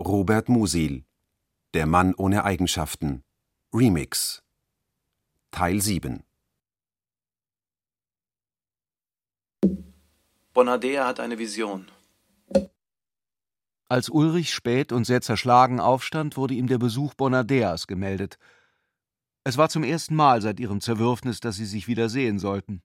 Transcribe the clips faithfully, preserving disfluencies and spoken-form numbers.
Robert Musil, Der Mann ohne Eigenschaften, Remix, Teil sieben. Bonadea hat eine Vision. Als Ulrich spät und sehr zerschlagen aufstand, wurde ihm der Besuch Bonadeas gemeldet. Es war zum ersten Mal seit ihrem Zerwürfnis, dass sie sich wieder sehen sollten.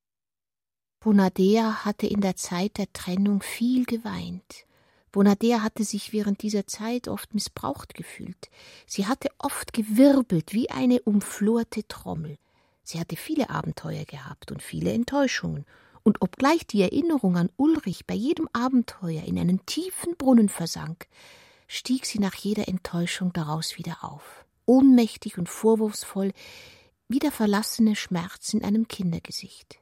Bonadea hatte in der Zeit der Trennung viel geweint. Bonadea hatte sich während dieser Zeit oft missbraucht gefühlt. Sie hatte oft gewirbelt wie eine umflorte Trommel. Sie hatte viele Abenteuer gehabt und viele Enttäuschungen. Und obgleich die Erinnerung an Ulrich bei jedem Abenteuer in einen tiefen Brunnen versank, stieg sie nach jeder Enttäuschung daraus wieder auf, ohnmächtig und vorwurfsvoll, wie der verlassene Schmerz in einem Kindergesicht.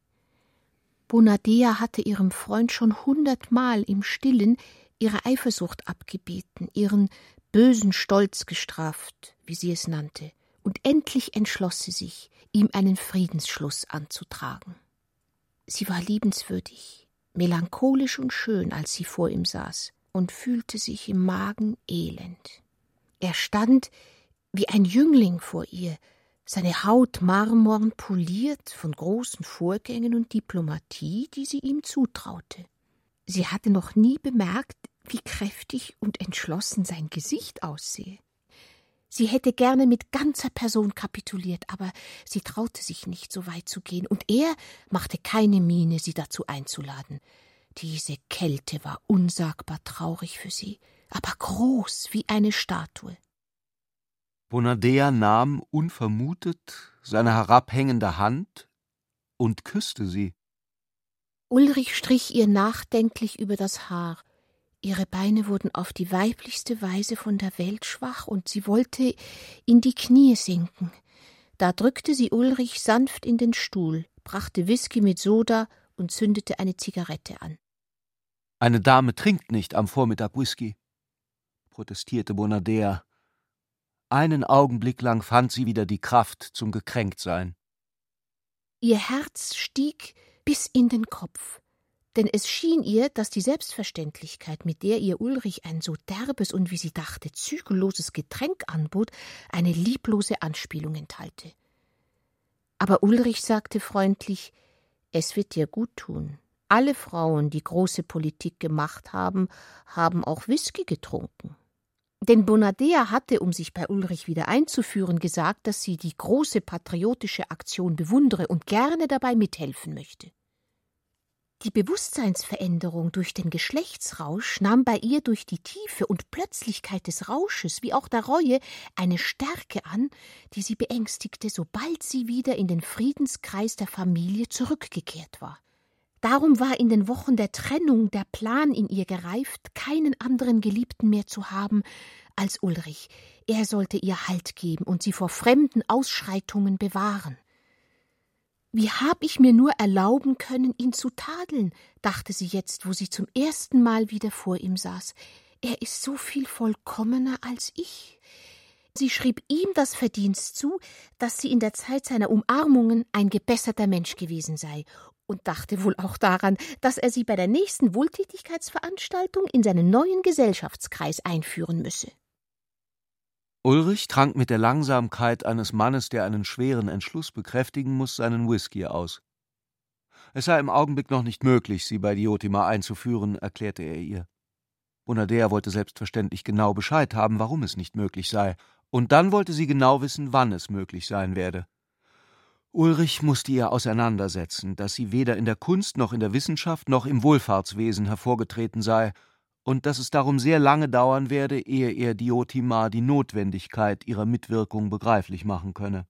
Bonadea hatte ihrem Freund schon hundertmal im Stillen ihre Eifersucht abgebeten, ihren bösen Stolz gestraft, wie sie es nannte, und endlich entschloss sie sich, ihm einen Friedensschluss anzutragen. Sie war liebenswürdig, melancholisch und schön, als sie vor ihm saß, und fühlte sich im Magen elend. Er stand wie ein Jüngling vor ihr, seine Haut marmorn poliert von großen Vorgängen und Diplomatie, die sie ihm zutraute. Sie hatte noch nie bemerkt, wie kräftig und entschlossen sein Gesicht aussehe. Sie hätte gerne mit ganzer Person kapituliert, aber sie traute sich nicht, so weit zu gehen, und er machte keine Miene, sie dazu einzuladen. Diese Kälte war unsagbar traurig für sie, aber groß wie eine Statue. Bonadea nahm, unvermutet, seine herabhängende Hand und küsste sie. Ulrich strich ihr nachdenklich über das Haar. Ihre Beine wurden auf die weiblichste Weise von der Welt schwach, und sie wollte in die Knie sinken. Da drückte sie Ulrich sanft in den Stuhl, brachte Whisky mit Soda und zündete eine Zigarette an. »Eine Dame trinkt nicht am Vormittag Whisky«, protestierte Bonadea. Einen Augenblick lang fand sie wieder die Kraft zum Gekränktsein. Ihr Herz stieg bis in den Kopf. Denn es schien ihr, dass die Selbstverständlichkeit, mit der ihr Ulrich ein so derbes und, wie sie dachte, zügelloses Getränk anbot, eine lieblose Anspielung enthalte. Aber Ulrich sagte freundlich, es wird dir gut tun. Alle Frauen, die große Politik gemacht haben, haben auch Whisky getrunken. Denn Bonadea hatte, um sich bei Ulrich wieder einzuführen, gesagt, dass sie die große patriotische Aktion bewundere und gerne dabei mithelfen möchte. Die Bewusstseinsveränderung durch den Geschlechtsrausch nahm bei ihr durch die Tiefe und Plötzlichkeit des Rausches wie auch der Reue eine Stärke an, die sie beängstigte, sobald sie wieder in den Friedenskreis der Familie zurückgekehrt war. Darum war in den Wochen der Trennung der Plan in ihr gereift, keinen anderen Geliebten mehr zu haben als Ulrich. Er sollte ihr Halt geben und sie vor fremden Ausschreitungen bewahren. Wie hab ich mir nur erlauben können, ihn zu tadeln, dachte sie jetzt, wo sie zum ersten Mal wieder vor ihm saß. Er ist so viel vollkommener als ich. Sie schrieb ihm das Verdienst zu, dass sie in der Zeit seiner Umarmungen ein gebesserter Mensch gewesen sei, und dachte wohl auch daran, dass er sie bei der nächsten Wohltätigkeitsveranstaltung in seinen neuen Gesellschaftskreis einführen müsse. Ulrich trank mit der Langsamkeit eines Mannes, der einen schweren Entschluss bekräftigen muss, seinen Whisky aus. Es sei im Augenblick noch nicht möglich, sie bei Diotima einzuführen, erklärte er ihr. Bonadea wollte selbstverständlich genau Bescheid haben, warum es nicht möglich sei, und dann wollte sie genau wissen, wann es möglich sein werde. Ulrich musste ihr auseinandersetzen, dass sie weder in der Kunst noch in der Wissenschaft noch im Wohlfahrtswesen hervorgetreten sei, und dass es darum sehr lange dauern werde, ehe er Diotima die Notwendigkeit ihrer Mitwirkung begreiflich machen könne.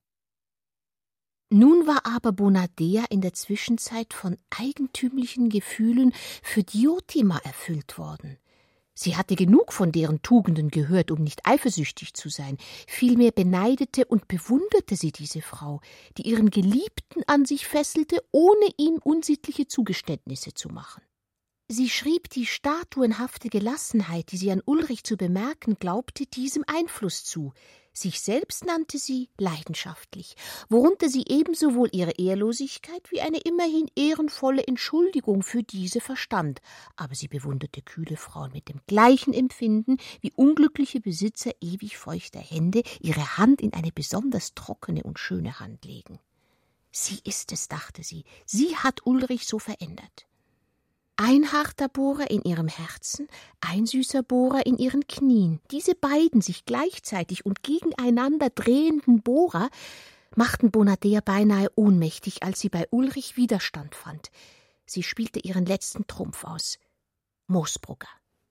Nun war aber Bonadea in der Zwischenzeit von eigentümlichen Gefühlen für Diotima erfüllt worden. Sie hatte genug von deren Tugenden gehört, um nicht eifersüchtig zu sein. Vielmehr beneidete und bewunderte sie diese Frau, die ihren Geliebten an sich fesselte, ohne ihm unsittliche Zugeständnisse zu machen. Sie schrieb, die statuenhafte Gelassenheit, die sie an Ulrich zu bemerken glaubte, diesem Einfluss zu. Sich selbst nannte sie leidenschaftlich, worunter sie ebenso wohl ihre Ehrlosigkeit wie eine immerhin ehrenvolle Entschuldigung für diese verstand, aber sie bewunderte kühle Frauen mit dem gleichen Empfinden, wie unglückliche Besitzer ewig feuchter Hände ihre Hand in eine besonders trockene und schöne Hand legen. Sie ist es, dachte sie, sie hat Ulrich so verändert. Ein harter Bohrer in ihrem Herzen, ein süßer Bohrer in ihren Knien. Diese beiden sich gleichzeitig und gegeneinander drehenden Bohrer machten Bonadea beinahe ohnmächtig, als sie bei Ulrich Widerstand fand. Sie spielte ihren letzten Trumpf aus. Moosbrugger.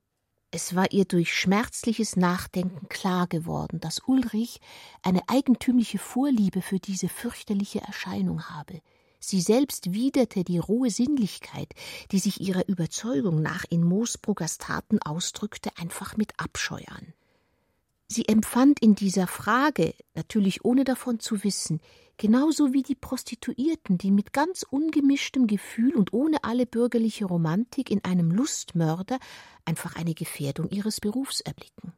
Es war ihr durch schmerzliches Nachdenken klar geworden, dass Ulrich eine eigentümliche Vorliebe für diese fürchterliche Erscheinung habe. Sie selbst widerte die rohe Sinnlichkeit, die sich ihrer Überzeugung nach in Moosbruggers Taten ausdrückte, einfach mit Abscheu an. Sie empfand in dieser Frage, natürlich ohne davon zu wissen, genauso wie die Prostituierten, die mit ganz ungemischtem Gefühl und ohne alle bürgerliche Romantik in einem Lustmörder einfach eine Gefährdung ihres Berufs erblicken.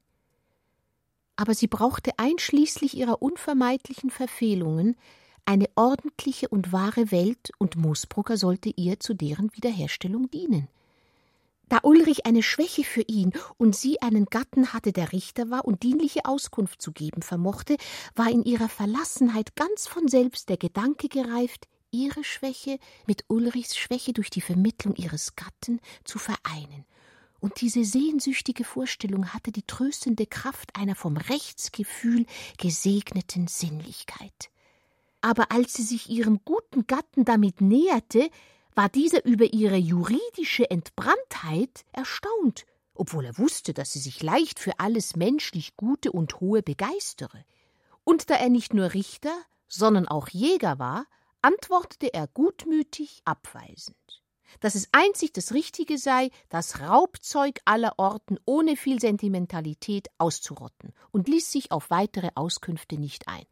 Aber sie brauchte einschließlich ihrer unvermeidlichen Verfehlungen eine ordentliche und wahre Welt, und Moosbrugger sollte ihr zu deren Wiederherstellung dienen. Da Ulrich eine Schwäche für ihn und sie einen Gatten hatte, der Richter war und dienliche Auskunft zu geben vermochte, war in ihrer Verlassenheit ganz von selbst der Gedanke gereift, ihre Schwäche mit Ulrichs Schwäche durch die Vermittlung ihres Gatten zu vereinen. Und diese sehnsüchtige Vorstellung hatte die tröstende Kraft einer vom Rechtsgefühl gesegneten Sinnlichkeit. Aber als sie sich ihrem guten Gatten damit näherte, war dieser über ihre juridische Entbranntheit erstaunt, obwohl er wusste, dass sie sich leicht für alles menschlich Gute und Hohe begeistere. Und da er nicht nur Richter, sondern auch Jäger war, antwortete er gutmütig abweisend, dass es einzig das Richtige sei, das Raubzeug aller Orten ohne viel Sentimentalität auszurotten, und ließ sich auf weitere Auskünfte nicht ein.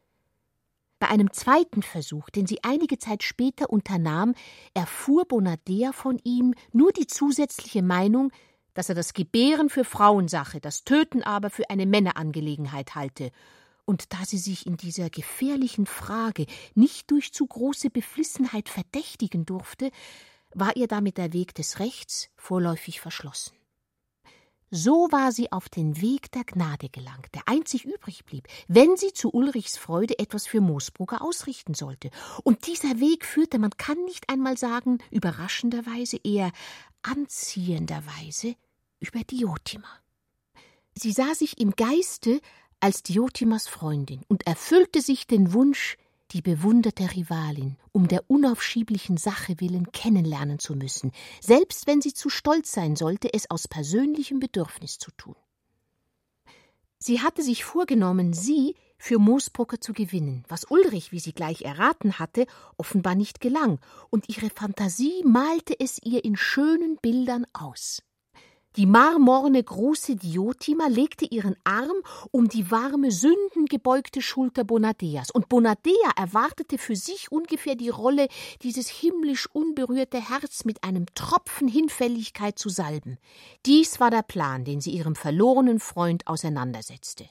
Bei einem zweiten Versuch, den sie einige Zeit später unternahm, erfuhr Bonadea von ihm nur die zusätzliche Meinung, dass er das Gebären für Frauensache, das Töten aber für eine Männerangelegenheit halte. Und da sie sich in dieser gefährlichen Frage nicht durch zu große Beflissenheit verdächtigen durfte, war ihr damit der Weg des Rechts vorläufig verschlossen. So war sie auf den Weg der Gnade gelangt, der einzig übrig blieb, wenn sie zu Ulrichs Freude etwas für Moosbrugger ausrichten sollte. Und dieser Weg führte, man kann nicht einmal sagen, überraschenderweise, eher anziehenderweise, über Diotima. Sie sah sich im Geiste als Diotimas Freundin und erfüllte sich den Wunsch, die bewunderte Rivalin um der unaufschieblichen Sache willen kennenlernen zu müssen, selbst wenn sie zu stolz sein sollte, es aus persönlichem Bedürfnis zu tun. Sie hatte sich vorgenommen, sie für Moosbrugger zu gewinnen, was Ulrich, wie sie gleich erraten hatte, offenbar nicht gelang, und ihre Fantasie malte es ihr in schönen Bildern aus. Die marmorne große Diotima legte ihren Arm um die warme, sündengebeugte Schulter Bonadeas, und Bonadea erwartete für sich ungefähr die Rolle, dieses himmlisch unberührte Herz mit einem Tropfen Hinfälligkeit zu salben. Dies war der Plan, den sie ihrem verlorenen Freund auseinandersetzte.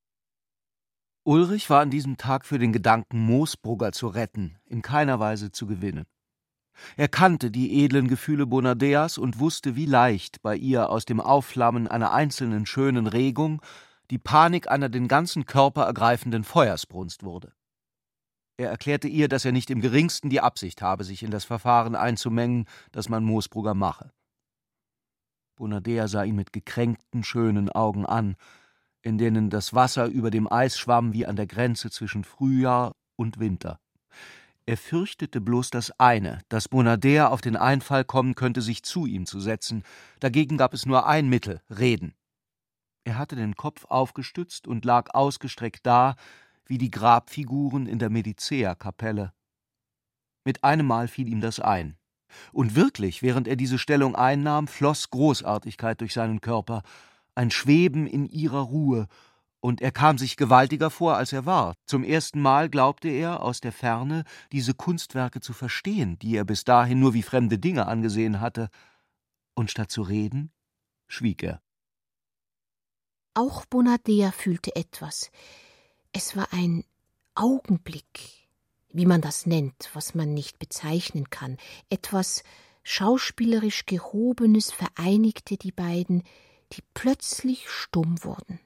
Ulrich war an diesem Tag für den Gedanken, Moosbrugger zu retten, in keiner Weise zu gewinnen. Er kannte die edlen Gefühle Bonadeas und wusste, wie leicht bei ihr aus dem Aufflammen einer einzelnen schönen Regung die Panik einer den ganzen Körper ergreifenden Feuersbrunst wurde. Er erklärte ihr, dass er nicht im geringsten die Absicht habe, sich in das Verfahren einzumengen, das man Moosbrugger mache. Bonadea sah ihn mit gekränkten, schönen Augen an, in denen das Wasser über dem Eis schwamm wie an der Grenze zwischen Frühjahr und Winter. Er fürchtete bloß das eine, dass Bonadea auf den Einfall kommen könnte, sich zu ihm zu setzen. Dagegen gab es nur ein Mittel: Reden. Er hatte den Kopf aufgestützt und lag ausgestreckt da, wie die Grabfiguren in der Medicea-Kapelle. Mit einem Mal fiel ihm das ein. Und wirklich, während er diese Stellung einnahm, floss Großartigkeit durch seinen Körper, ein Schweben in ihrer Ruhe, und er kam sich gewaltiger vor, als er war. Zum ersten Mal glaubte er, aus der Ferne diese Kunstwerke zu verstehen, die er bis dahin nur wie fremde Dinge angesehen hatte. und statt zu reden, schwieg er. Auch Bonadea fühlte etwas. Es war ein Augenblick, wie man das nennt, was man nicht bezeichnen kann. Etwas schauspielerisch Gehobenes vereinigte die beiden, die plötzlich stumm wurden.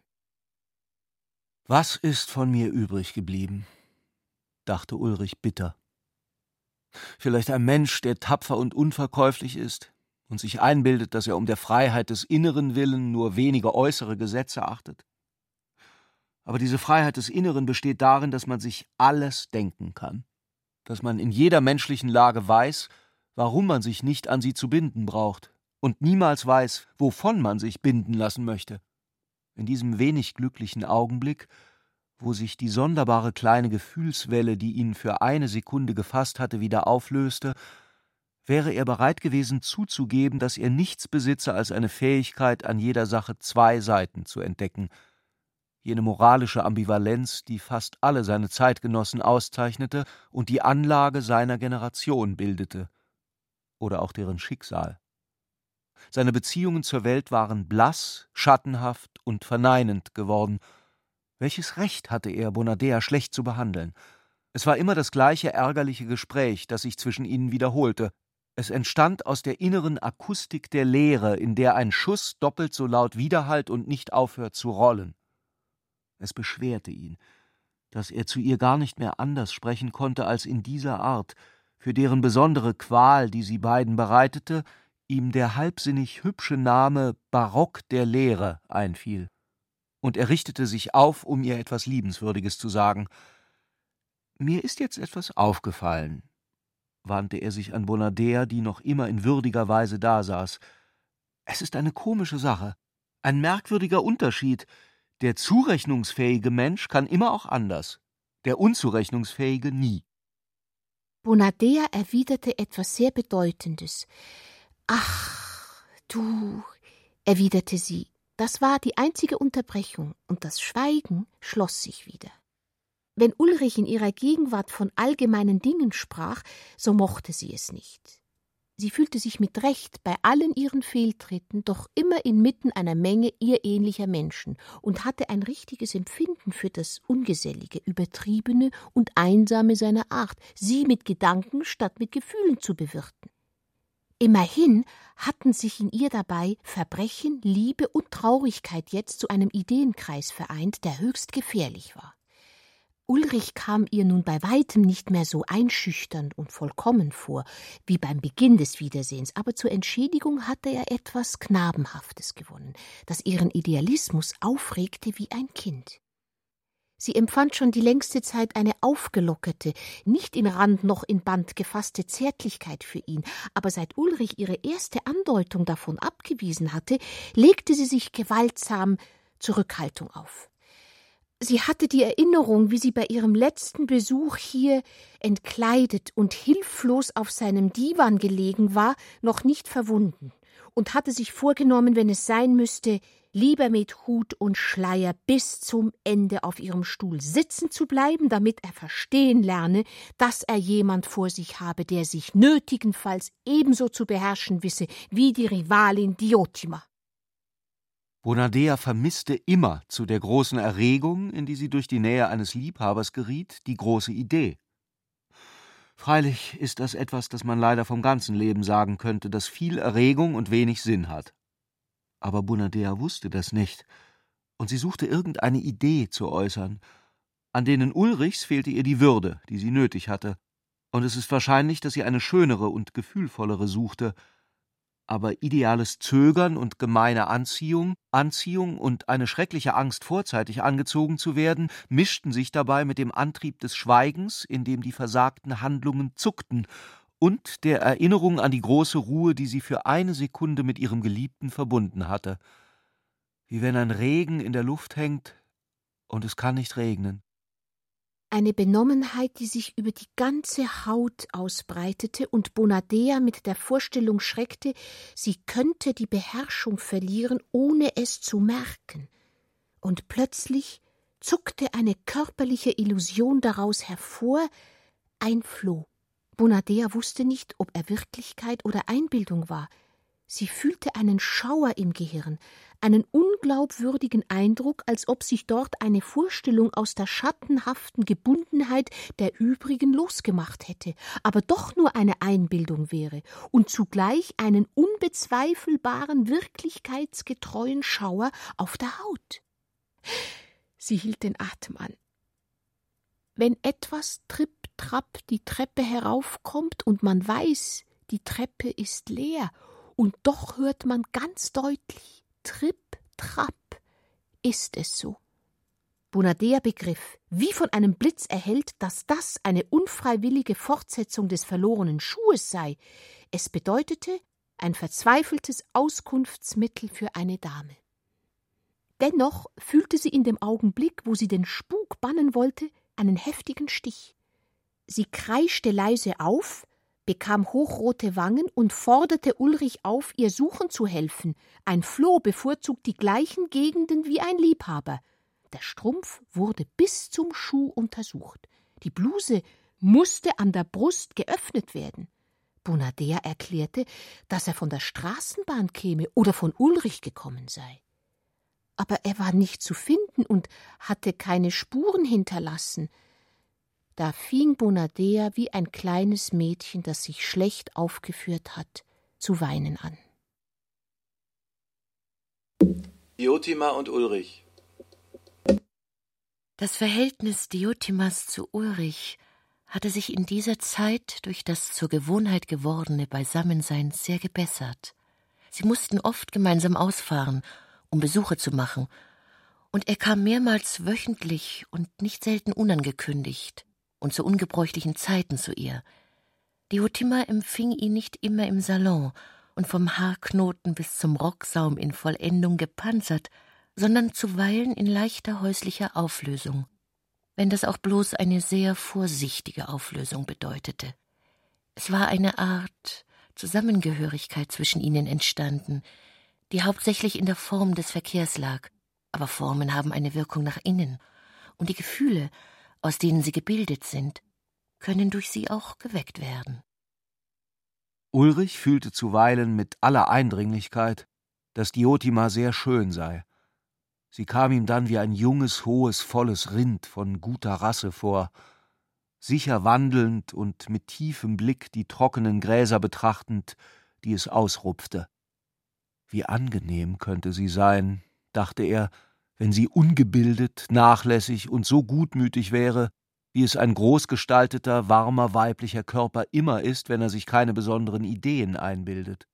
»Was ist von mir übrig geblieben?« dachte Ulrich bitter. »Vielleicht ein Mensch, der tapfer und unverkäuflich ist und sich einbildet, dass er um der Freiheit des Inneren willen nur wenige äußere Gesetze achtet. Aber diese Freiheit des Inneren besteht darin, dass man sich alles denken kann, dass man in jeder menschlichen Lage weiß, warum man sich nicht an sie zu binden braucht und niemals weiß, wovon man sich binden lassen möchte. In diesem wenig glücklichen Augenblick, wo sich die sonderbare kleine Gefühlswelle, die ihn für eine Sekunde gefasst hatte, wieder auflöste, wäre er bereit gewesen zuzugeben, dass er nichts besitze als eine Fähigkeit, an jeder Sache zwei Seiten zu entdecken, jene moralische Ambivalenz, die fast alle seine Zeitgenossen auszeichnete und die Anlage seiner Generation bildete, oder auch deren Schicksal. Seine Beziehungen zur Welt waren blass, schattenhaft und verneinend geworden. Welches Recht hatte er, Bonadea schlecht zu behandeln? Es war immer das gleiche ärgerliche Gespräch, das sich zwischen ihnen wiederholte. Es entstand aus der inneren Akustik der Leere, in der ein Schuss doppelt so laut widerhallt und nicht aufhört zu rollen. Es beschwerte ihn, dass er zu ihr gar nicht mehr anders sprechen konnte als in dieser Art, für deren besondere Qual, die sie beiden bereitete, ihm der halbsinnig hübsche Name Barock der Leere einfiel. Und er richtete sich auf, um ihr etwas Liebenswürdiges zu sagen. »Mir ist jetzt etwas aufgefallen«, wandte er sich an Bonadea, die noch immer in würdiger Weise dasaß. »Es ist eine komische Sache, ein merkwürdiger Unterschied. Der zurechnungsfähige Mensch kann immer auch anders, der unzurechnungsfähige nie.« Bonadea erwiderte etwas sehr Bedeutendes. »Ach, du«, erwiderte sie, das war die einzige Unterbrechung, und das Schweigen schloss sich wieder. Wenn Ulrich in ihrer Gegenwart von allgemeinen Dingen sprach, so mochte sie es nicht. Sie fühlte sich mit Recht bei allen ihren Fehltritten doch immer inmitten einer Menge ihr ähnlicher Menschen und hatte ein richtiges Empfinden für das Ungesellige, Übertriebene und Einsame seiner Art, sie mit Gedanken statt mit Gefühlen zu bewirten. Immerhin hatten sich in ihr dabei Verbrechen, Liebe und Traurigkeit jetzt zu einem Ideenkreis vereint, der höchst gefährlich war. Ulrich kam ihr nun bei weitem nicht mehr so einschüchternd und vollkommen vor, wie beim Beginn des Wiedersehens, aber zur Entschädigung hatte er etwas Knabenhaftes gewonnen, das ihren Idealismus aufregte wie ein Kind. Sie empfand schon die längste Zeit eine aufgelockerte, nicht in Rand noch in Band gefasste Zärtlichkeit für ihn, aber seit Ulrich ihre erste Andeutung davon abgewiesen hatte, legte sie sich gewaltsam Zurückhaltung auf. Sie hatte die Erinnerung, wie sie bei ihrem letzten Besuch hier entkleidet und hilflos auf seinem Divan gelegen war, noch nicht verwunden und hatte sich vorgenommen, wenn es sein müsste, lieber mit Hut und Schleier bis zum Ende auf ihrem Stuhl sitzen zu bleiben, damit er verstehen lerne, dass er jemand vor sich habe, der sich nötigenfalls ebenso zu beherrschen wisse wie die Rivalin Diotima. Bonadea vermisste immer zu der großen Erregung, in die sie durch die Nähe eines Liebhabers geriet, die große Idee. Freilich ist das etwas, das man leider vom ganzen Leben sagen könnte, das viel Erregung und wenig Sinn hat. Aber Bonadea wusste das nicht, und sie suchte irgendeine Idee zu äußern. An denen Ulrichs fehlte ihr die Würde, die sie nötig hatte, und es ist wahrscheinlich, dass sie eine schönere und gefühlvollere suchte. Aber ideales Zögern und gemeine Anziehung, Anziehung und eine schreckliche Angst, vorzeitig angezogen zu werden, mischten sich dabei mit dem Antrieb des Schweigens, in dem die versagten Handlungen zuckten, und der Erinnerung an die große Ruhe, die sie für eine Sekunde mit ihrem Geliebten verbunden hatte. Wie wenn ein Regen in der Luft hängt und es kann nicht regnen. Eine Benommenheit, die sich über die ganze Haut ausbreitete und Bonadea mit der Vorstellung schreckte, sie könnte die Beherrschung verlieren, ohne es zu merken. Und plötzlich zuckte eine körperliche Illusion daraus hervor, ein Floh. Bonadea wusste nicht, ob er Wirklichkeit oder Einbildung war. Sie fühlte einen Schauer im Gehirn, einen unglaubwürdigen Eindruck, als ob sich dort eine Vorstellung aus der schattenhaften Gebundenheit der übrigen losgemacht hätte, aber doch nur eine Einbildung wäre und zugleich einen unbezweifelbaren, wirklichkeitsgetreuen Schauer auf der Haut. Sie hielt den Atem an. Wenn etwas tripp-trapp die Treppe heraufkommt und man weiß, die Treppe ist leer, und doch hört man ganz deutlich, Tripp, Trapp, ist es so. Bonadea begriff, wie von einem Blitz erhellt, dass das eine unfreiwillige Fortsetzung des verlorenen Schuhes sei. Es bedeutete ein verzweifeltes Auskunftsmittel für eine Dame. Dennoch fühlte sie in dem Augenblick, wo sie den Spuk bannen wollte, einen heftigen Stich. Sie kreischte leise auf, bekam hochrote Wangen und forderte Ulrich auf, ihr suchen zu helfen. Ein Floh bevorzugt die gleichen Gegenden wie ein Liebhaber. Der Strumpf wurde bis zum Schuh untersucht. Die Bluse musste an der Brust geöffnet werden. Bonadea erklärte, dass er von der Straßenbahn käme oder von Ulrich gekommen sei. Aber er war nicht zu finden und hatte keine Spuren hinterlassen. Da fing Bonadea wie ein kleines Mädchen, das sich schlecht aufgeführt hat, zu weinen an. Diotima und Ulrich. Das Verhältnis Diotimas zu Ulrich hatte sich in dieser Zeit durch das zur Gewohnheit gewordene Beisammensein sehr gebessert. Sie mussten oft gemeinsam ausfahren, um Besuche zu machen, und er kam mehrmals wöchentlich und nicht selten unangekündigt und zu ungebräuchlichen Zeiten zu ihr. Diotima empfing ihn nicht immer im Salon und vom Haarknoten bis zum Rocksaum in Vollendung gepanzert, sondern zuweilen in leichter häuslicher Auflösung, wenn das auch bloß eine sehr vorsichtige Auflösung bedeutete. Es war eine Art Zusammengehörigkeit zwischen ihnen entstanden, die hauptsächlich in der Form des Verkehrs lag, aber Formen haben eine Wirkung nach innen, und die Gefühle, aus denen sie gebildet sind, können durch sie auch geweckt werden. Ulrich fühlte zuweilen mit aller Eindringlichkeit, dass Diotima sehr schön sei. Sie kam ihm dann wie ein junges, hohes, volles Rind von guter Rasse vor, sicher wandelnd und mit tiefem Blick die trockenen Gräser betrachtend, die es ausrupfte. Wie angenehm könnte sie sein, dachte er, wenn sie ungebildet, nachlässig und so gutmütig wäre, wie es ein großgestalteter, warmer weiblicher Körper immer ist, wenn er sich keine besonderen Ideen einbildet.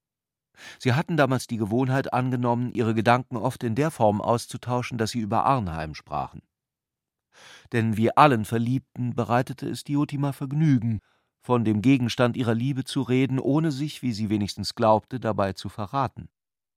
Sie hatten damals die Gewohnheit angenommen, ihre Gedanken oft in der Form auszutauschen, dass sie über Arnheim sprachen. Denn wie allen Verliebten bereitete es Diotima Vergnügen, von dem Gegenstand ihrer Liebe zu reden, ohne sich, wie sie wenigstens glaubte, dabei zu verraten.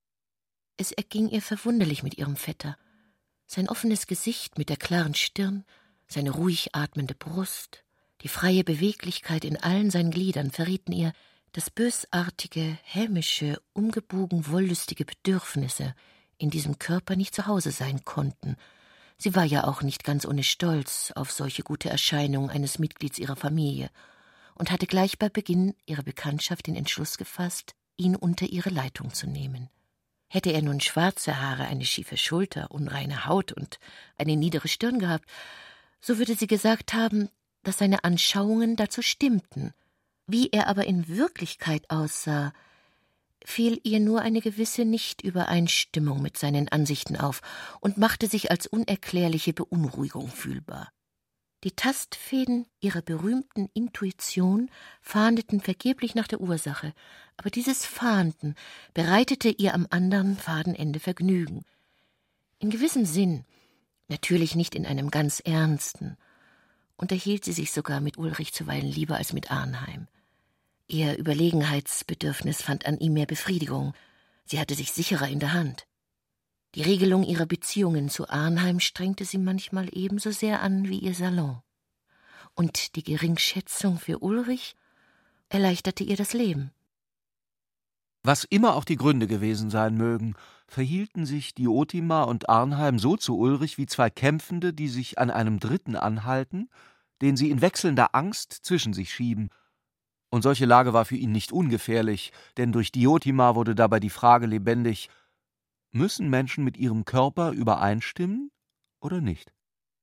Es erging ihr verwunderlich mit ihrem Vetter. Sein offenes Gesicht mit der klaren Stirn, seine ruhig atmende Brust, die freie Beweglichkeit in allen seinen Gliedern verrieten ihr, dass bösartige, hämische, umgebogen wollüstige Bedürfnisse in diesem Körper nicht zu Hause sein konnten. Sie war ja auch nicht ganz ohne Stolz auf solche gute Erscheinung eines Mitglieds ihrer Familie und hatte gleich bei Beginn ihrer Bekanntschaft den Entschluss gefasst, ihn unter ihre Leitung zu nehmen. Hätte er nun schwarze Haare, eine schiefe Schulter, unreine Haut und eine niedere Stirn gehabt, so würde sie gesagt haben, dass seine Anschauungen dazu stimmten. Wie er aber in Wirklichkeit aussah, fiel ihr nur eine gewisse Nichtübereinstimmung mit seinen Ansichten auf und machte sich als unerklärliche Beunruhigung fühlbar. Die Tastfäden ihrer berühmten Intuition fahndeten vergeblich nach der Ursache, aber dieses Fahnden bereitete ihr am anderen Fadenende Vergnügen. In gewissem Sinn, natürlich nicht in einem ganz ernsten, unterhielt sie sich sogar mit Ulrich zuweilen lieber als mit Arnheim. Ihr Überlegenheitsbedürfnis fand an ihm mehr Befriedigung, sie hatte sich sicherer in der Hand. Die Regelung ihrer Beziehungen zu Arnheim strengte sie manchmal ebenso sehr an wie ihr Salon. Und die Geringschätzung für Ulrich erleichterte ihr das Leben. Was immer auch die Gründe gewesen sein mögen, verhielten sich Diotima und Arnheim so zu Ulrich wie zwei Kämpfende, die sich an einem Dritten anhalten, den sie in wechselnder Angst zwischen sich schieben, Und solche Lage war für ihn nicht ungefährlich, denn durch Diotima wurde dabei die Frage lebendig: Müssen Menschen mit ihrem Körper übereinstimmen oder nicht?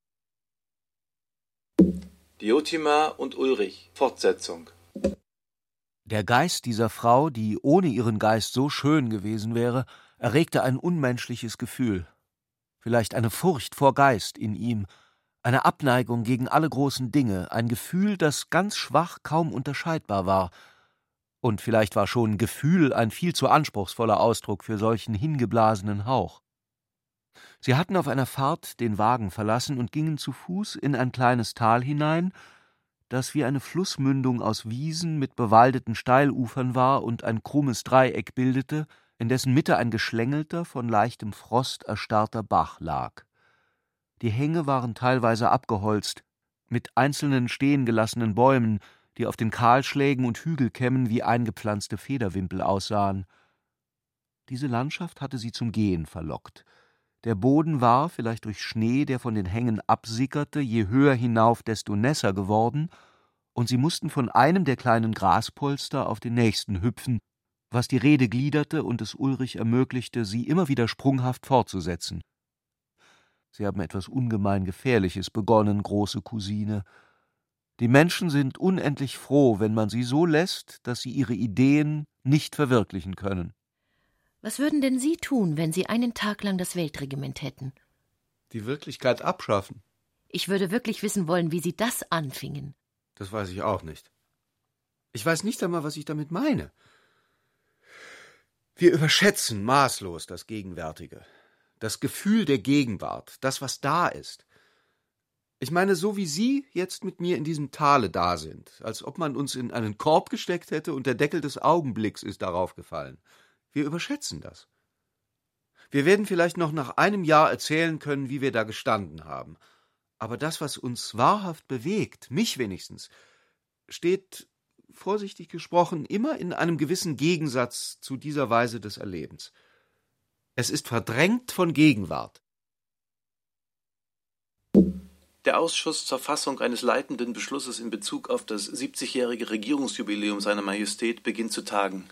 Diotima und Ulrich, Fortsetzung. Der Geist dieser Frau, die ohne ihren Geist so schön gewesen wäre, erregte ein unmenschliches Gefühl. Vielleicht eine Furcht vor Geist in ihm, eine Abneigung gegen alle großen Dinge, ein Gefühl, das ganz schwach kaum unterscheidbar war. Und vielleicht war schon Gefühl ein viel zu anspruchsvoller Ausdruck für solchen hingeblasenen Hauch. Sie hatten auf einer Fahrt den Wagen verlassen und gingen zu Fuß in ein kleines Tal hinein, das wie eine Flussmündung aus Wiesen mit bewaldeten Steilufern war und ein krummes Dreieck bildete, in dessen Mitte ein geschlängelter, von leichtem Frost erstarrter Bach lag. Die Hänge waren teilweise abgeholzt, mit einzelnen stehen gelassenen Bäumen, die auf den Kahlschlägen und Hügelkämmen wie eingepflanzte Federwimpel aussahen. Diese Landschaft hatte sie zum Gehen verlockt. Der Boden war, vielleicht durch Schnee, der von den Hängen absickerte, je höher hinauf, desto nässer geworden, und sie mussten von einem der kleinen Graspolster auf den nächsten hüpfen, was die Rede gliederte und es Ulrich ermöglichte, sie immer wieder sprunghaft fortzusetzen. »Sie haben etwas ungemein Gefährliches begonnen, große Cousine. Die Menschen sind unendlich froh, wenn man sie so lässt, dass sie ihre Ideen nicht verwirklichen können.« Was würden denn Sie tun, wenn Sie einen Tag lang das Weltregiment hätten? »Die Wirklichkeit abschaffen.« Ich würde wirklich wissen wollen, wie Sie das anfingen. »Das weiß ich auch nicht. Ich weiß nicht einmal, was ich damit meine. Wir überschätzen maßlos das Gegenwärtige, das Gefühl der Gegenwart, das, was da ist. Ich meine, so wie Sie jetzt mit mir in diesem Tale da sind, als ob man uns in einen Korb gesteckt hätte und der Deckel des Augenblicks ist darauf gefallen. Wir überschätzen das. Wir werden vielleicht noch nach einem Jahr erzählen können, wie wir da gestanden haben. Aber das, was uns wahrhaft bewegt, mich wenigstens, steht, vorsichtig gesprochen, immer in einem gewissen Gegensatz zu dieser Weise des Erlebens. Es ist verdrängt von Gegenwart. Der Ausschuss zur Fassung eines leitenden Beschlusses in Bezug auf das siebzigjährige Regierungsjubiläum seiner Majestät beginnt zu tagen.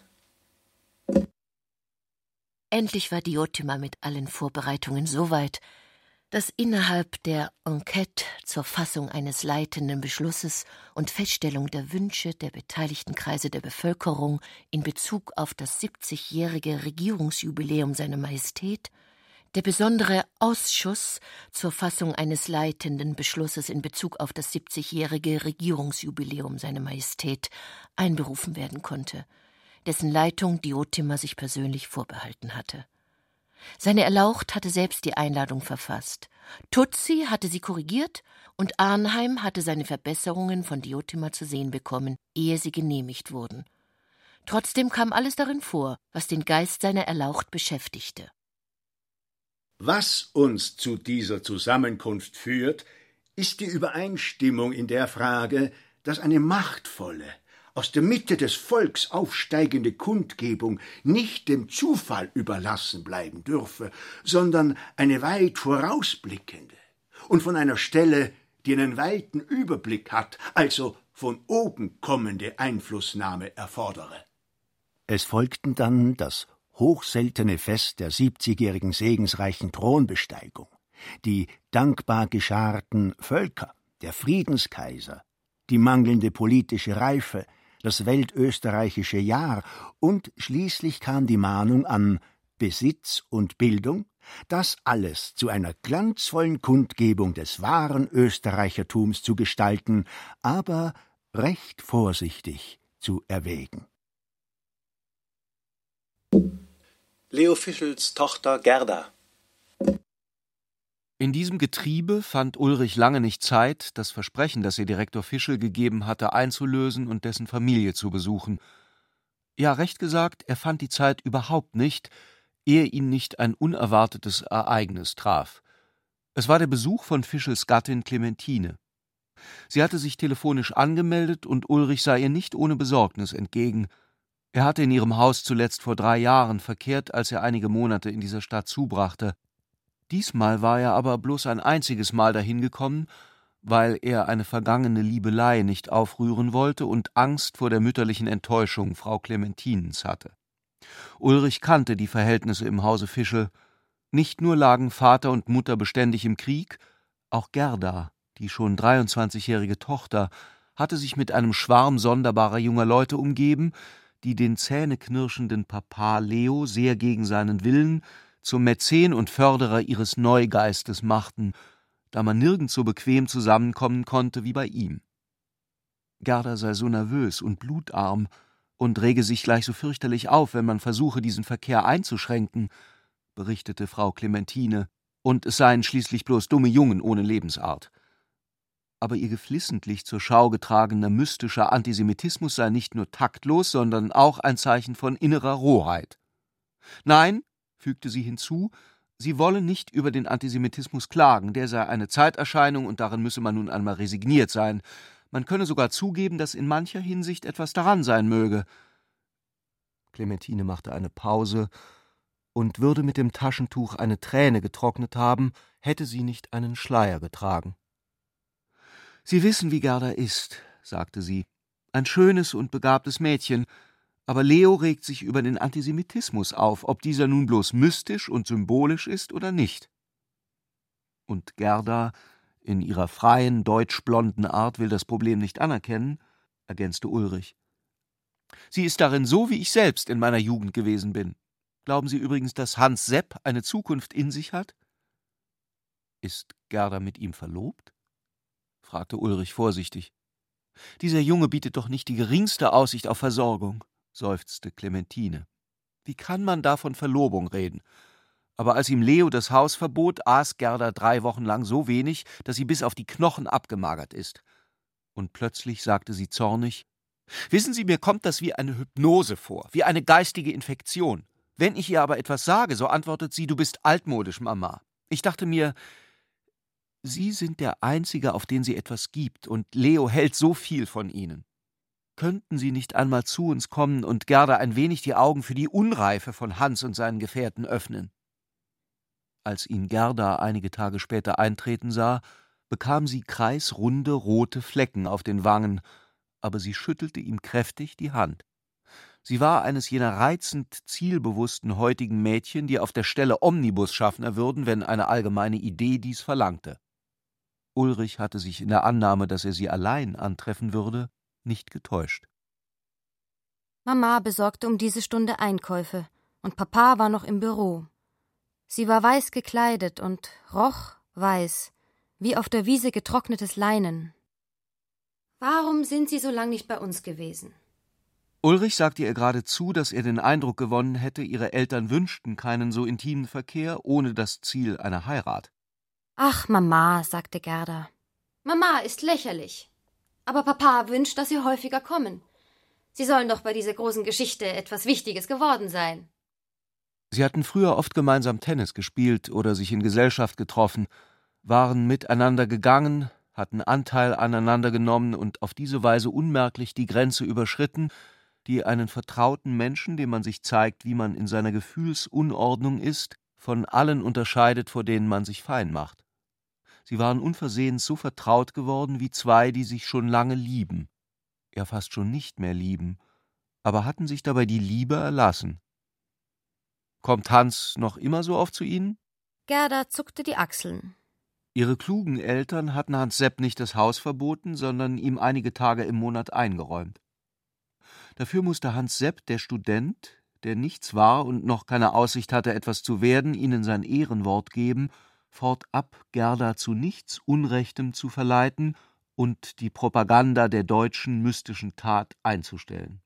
Endlich war Diotima mit allen Vorbereitungen so weit, dass innerhalb der Enquête zur Fassung eines leitenden Beschlusses und Feststellung der Wünsche der beteiligten Kreise der Bevölkerung in Bezug auf das siebzigjährige Regierungsjubiläum seiner Majestät der besondere Ausschuss zur Fassung eines leitenden Beschlusses in Bezug auf das siebzigjährige Regierungsjubiläum seiner Majestät einberufen werden konnte, dessen Leitung Diotima sich persönlich vorbehalten hatte. Seine Erlaucht hatte selbst die Einladung verfasst, Tutsi hatte sie korrigiert und Arnheim hatte seine Verbesserungen von Diotima zu sehen bekommen, ehe sie genehmigt wurden. Trotzdem kam alles darin vor, was den Geist seiner Erlaucht beschäftigte. Was uns zu dieser Zusammenkunft führt, ist die Übereinstimmung in der Frage, dass eine machtvolle, aus der Mitte des Volks aufsteigende Kundgebung nicht dem Zufall überlassen bleiben dürfe, sondern eine weit vorausblickende und von einer Stelle, die einen weiten Überblick hat, also von oben kommende Einflussnahme erfordere. Es folgten dann das hochseltene Fest der siebzigjährigen segensreichen Thronbesteigung, die dankbar gescharten Völker, der Friedenskaiser, die mangelnde politische Reife, das weltösterreichische Jahr und schließlich kam die Mahnung an Besitz und Bildung, das alles zu einer glanzvollen Kundgebung des wahren Österreichertums zu gestalten, aber recht vorsichtig zu erwägen. Leo Fischels Tochter Gerda. In diesem Getriebe fand Ulrich lange nicht Zeit, das Versprechen, das ihr Direktor Fischel gegeben hatte, einzulösen und dessen Familie zu besuchen. Ja, recht gesagt, er fand die Zeit überhaupt nicht, ehe ihn nicht ein unerwartetes Ereignis traf. Es war der Besuch von Fischels Gattin Clementine. Sie hatte sich telefonisch angemeldet und Ulrich sah ihr nicht ohne Besorgnis entgegen. Er hatte in ihrem Haus zuletzt vor drei Jahren verkehrt, als er einige Monate in dieser Stadt zubrachte. Diesmal war er aber bloß ein einziges Mal dahin gekommen, weil er eine vergangene Liebelei nicht aufrühren wollte und Angst vor der mütterlichen Enttäuschung Frau Clementinens hatte. Ulrich kannte die Verhältnisse im Hause Fischel. Nicht nur lagen Vater und Mutter beständig im Krieg, auch Gerda, die schon dreiundzwanzigjährige Tochter, hatte sich mit einem Schwarm sonderbarer junger Leute umgeben, die den zähneknirschenden Papa Leo sehr gegen seinen Willen zum Mäzen und Förderer ihres Neugeistes machten, da man nirgends so bequem zusammenkommen konnte wie bei ihm. Gerda sei so nervös und blutarm und rege sich gleich so fürchterlich auf, wenn man versuche, diesen Verkehr einzuschränken, berichtete Frau Clementine, und es seien schließlich bloß dumme Jungen ohne Lebensart. Aber ihr geflissentlich zur Schau getragener mystischer Antisemitismus sei nicht nur taktlos, sondern auch ein Zeichen von innerer Rohheit. Nein, fügte sie hinzu, sie wolle nicht über den Antisemitismus klagen, der sei eine Zeiterscheinung und darin müsse man nun einmal resigniert sein. Man könne sogar zugeben, dass in mancher Hinsicht etwas daran sein möge. Clementine machte eine Pause und würde mit dem Taschentuch eine Träne getrocknet haben, hätte sie nicht einen Schleier getragen. »Sie wissen, wie Gerda ist«, sagte sie, »ein schönes und begabtes Mädchen, aber Leo regt sich über den Antisemitismus auf, ob dieser nun bloß mystisch und symbolisch ist oder nicht.« Und Gerda, in ihrer freien, deutschblonden Art, will das Problem nicht anerkennen, ergänzte Ulrich. »Sie ist darin so, wie ich selbst in meiner Jugend gewesen bin. Glauben Sie übrigens, dass Hans Sepp eine Zukunft in sich hat?« »Ist Gerda mit ihm verlobt?« fragte Ulrich vorsichtig. »Dieser Junge bietet doch nicht die geringste Aussicht auf Versorgung«, seufzte Clementine. »Wie kann man da von Verlobung reden? Aber als ihm Leo das Haus verbot, aß Gerda drei Wochen lang so wenig, dass sie bis auf die Knochen abgemagert ist.« Und plötzlich sagte sie zornig, »Wissen Sie, mir kommt das wie eine Hypnose vor, wie eine geistige Infektion. Wenn ich ihr aber etwas sage, so antwortet sie, du bist altmodisch, Mama. Ich dachte mir, Sie sind der Einzige, auf den sie etwas gibt, und Leo hält so viel von Ihnen. Könnten Sie nicht einmal zu uns kommen und Gerda ein wenig die Augen für die Unreife von Hans und seinen Gefährten öffnen?« Als ihn Gerda einige Tage später eintreten sah, bekam sie kreisrunde rote Flecken auf den Wangen, aber sie schüttelte ihm kräftig die Hand. Sie war eines jener reizend zielbewussten heutigen Mädchen, die auf der Stelle Omnibusschaffner würden, wenn eine allgemeine Idee dies verlangte. Ulrich hatte sich in der Annahme, dass er sie allein antreffen würde, nicht getäuscht. Mama besorgte um diese Stunde Einkäufe, und Papa war noch im Büro. Sie war weiß gekleidet und roch weiß, wie auf der Wiese getrocknetes Leinen. »Warum sind Sie so lang nicht bei uns gewesen?« Ulrich sagte ihr gerade zu, dass er den Eindruck gewonnen hätte, ihre Eltern wünschten keinen so intimen Verkehr ohne das Ziel einer Heirat. »Ach, Mama«, sagte Gerda. »Mama ist lächerlich. Aber Papa wünscht, dass Sie häufiger kommen. Sie sollen doch bei dieser großen Geschichte etwas Wichtiges geworden sein.« Sie hatten früher oft gemeinsam Tennis gespielt oder sich in Gesellschaft getroffen, waren miteinander gegangen, hatten Anteil aneinander genommen und auf diese Weise unmerklich die Grenze überschritten, die einen vertrauten Menschen, dem man sich zeigt, wie man in seiner Gefühlsunordnung ist, von allen unterscheidet, vor denen man sich fein macht. Sie waren unversehens so vertraut geworden wie zwei, die sich schon lange lieben, ja fast schon nicht mehr lieben, aber hatten sich dabei die Liebe erlassen. »Kommt Hans noch immer so oft zu Ihnen?« Gerda zuckte die Achseln. Ihre klugen Eltern hatten Hans Sepp nicht das Haus verboten, sondern ihm einige Tage im Monat eingeräumt. Dafür musste Hans Sepp, der Student, der nichts war und noch keine Aussicht hatte, etwas zu werden, ihnen sein Ehrenwort geben, fortab Gerda zu nichts Unrechtem zu verleiten und die Propaganda der deutschen mystischen Tat einzustellen.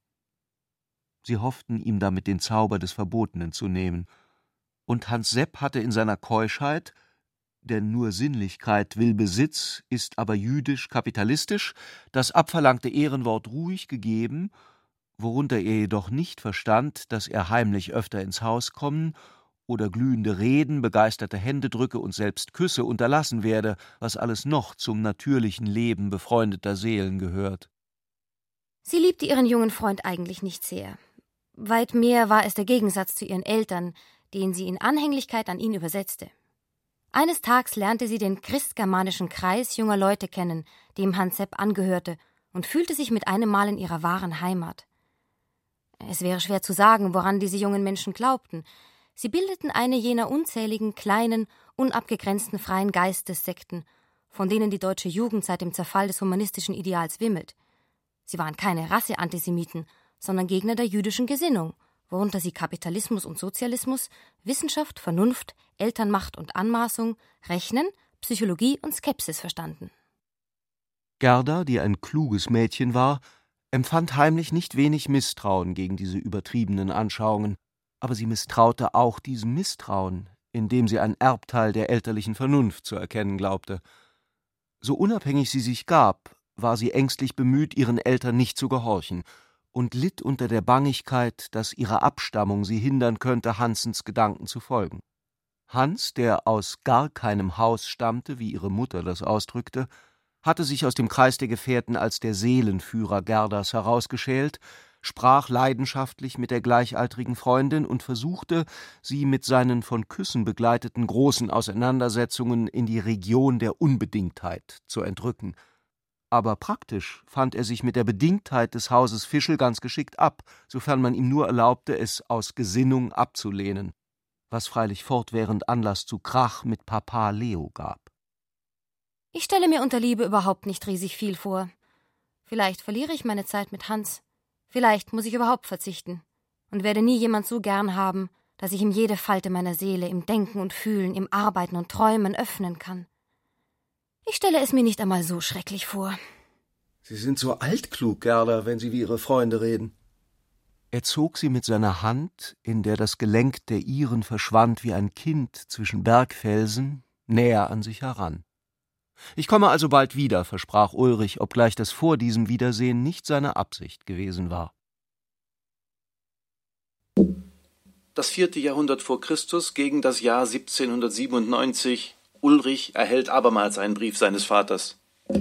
Sie hofften, ihm damit den Zauber des Verbotenen zu nehmen, und Hans Sepp hatte in seiner Keuschheit, denn nur Sinnlichkeit will Besitz, ist aber jüdisch-kapitalistisch, das abverlangte Ehrenwort ruhig gegeben, worunter er jedoch nicht verstand, dass er heimlich öfter ins Haus kommen oder glühende Reden, begeisterte Händedrücke und selbst Küsse unterlassen werde, was alles noch zum natürlichen Leben befreundeter Seelen gehört. Sie liebte ihren jungen Freund eigentlich nicht sehr. Weit mehr war es der Gegensatz zu ihren Eltern, den sie in Anhänglichkeit an ihn übersetzte. Eines Tages lernte sie den christgermanischen Kreis junger Leute kennen, dem Hans Sepp angehörte, und fühlte sich mit einem Mal in ihrer wahren Heimat. Es wäre schwer zu sagen, woran diese jungen Menschen glaubten. Sie bildeten eine jener unzähligen, kleinen, unabgegrenzten freien Geistessekten, von denen die deutsche Jugend seit dem Zerfall des humanistischen Ideals wimmelt. Sie waren keine Rasseantisemiten, sondern Gegner der jüdischen Gesinnung, worunter sie Kapitalismus und Sozialismus, Wissenschaft, Vernunft, Elternmacht und Anmaßung, Rechnen, Psychologie und Skepsis verstanden. Gerda, die ein kluges Mädchen war, empfand heimlich nicht wenig Misstrauen gegen diese übertriebenen Anschauungen, aber sie misstraute auch diesem Misstrauen, indem sie ein Erbteil der elterlichen Vernunft zu erkennen glaubte. So unabhängig sie sich gab, war sie ängstlich bemüht, ihren Eltern nicht zu gehorchen, und litt unter der Bangigkeit, dass ihre Abstammung sie hindern könnte, Hansens Gedanken zu folgen. Hans, der aus gar keinem Haus stammte, wie ihre Mutter das ausdrückte, hatte sich aus dem Kreis der Gefährten als der Seelenführer Gerdas herausgeschält, sprach leidenschaftlich mit der gleichaltrigen Freundin und versuchte, sie mit seinen von Küssen begleiteten großen Auseinandersetzungen in die Region der Unbedingtheit zu entrücken. Aber praktisch fand er sich mit der Bedingtheit des Hauses Fischel ganz geschickt ab, sofern man ihm nur erlaubte, es aus Gesinnung abzulehnen, was freilich fortwährend Anlass zu Krach mit Papa Leo gab. Ich stelle mir unter Liebe überhaupt nicht riesig viel vor. Vielleicht verliere ich meine Zeit mit Hans. Vielleicht muss ich überhaupt verzichten und werde nie jemand so gern haben, dass ich ihm jede Falte meiner Seele im Denken und Fühlen, im Arbeiten und Träumen öffnen kann. Ich stelle es mir nicht einmal so schrecklich vor. Sie sind so altklug, Gerda, wenn Sie wie Ihre Freunde reden. Er zog sie mit seiner Hand, in der das Gelenk der ihren verschwand wie ein Kind zwischen Bergfelsen, näher an sich heran. »Ich komme also bald wieder«, versprach Ulrich, obgleich das vor diesem Wiedersehen nicht seine Absicht gewesen war. Das vierte Jahrhundert vor Christus gegen das Jahr siebzehnhundertsiebenundneunzig. Ulrich erhält abermals einen Brief seines Vaters.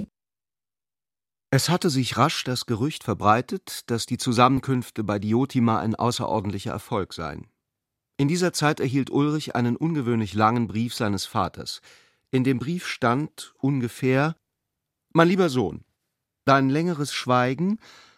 Es hatte sich rasch das Gerücht verbreitet, dass die Zusammenkünfte bei Diotima ein außerordentlicher Erfolg seien. In dieser Zeit erhielt Ulrich einen ungewöhnlich langen Brief seines Vaters. In dem Brief stand ungefähr: »Mein lieber Sohn, dein längeres Schweigen.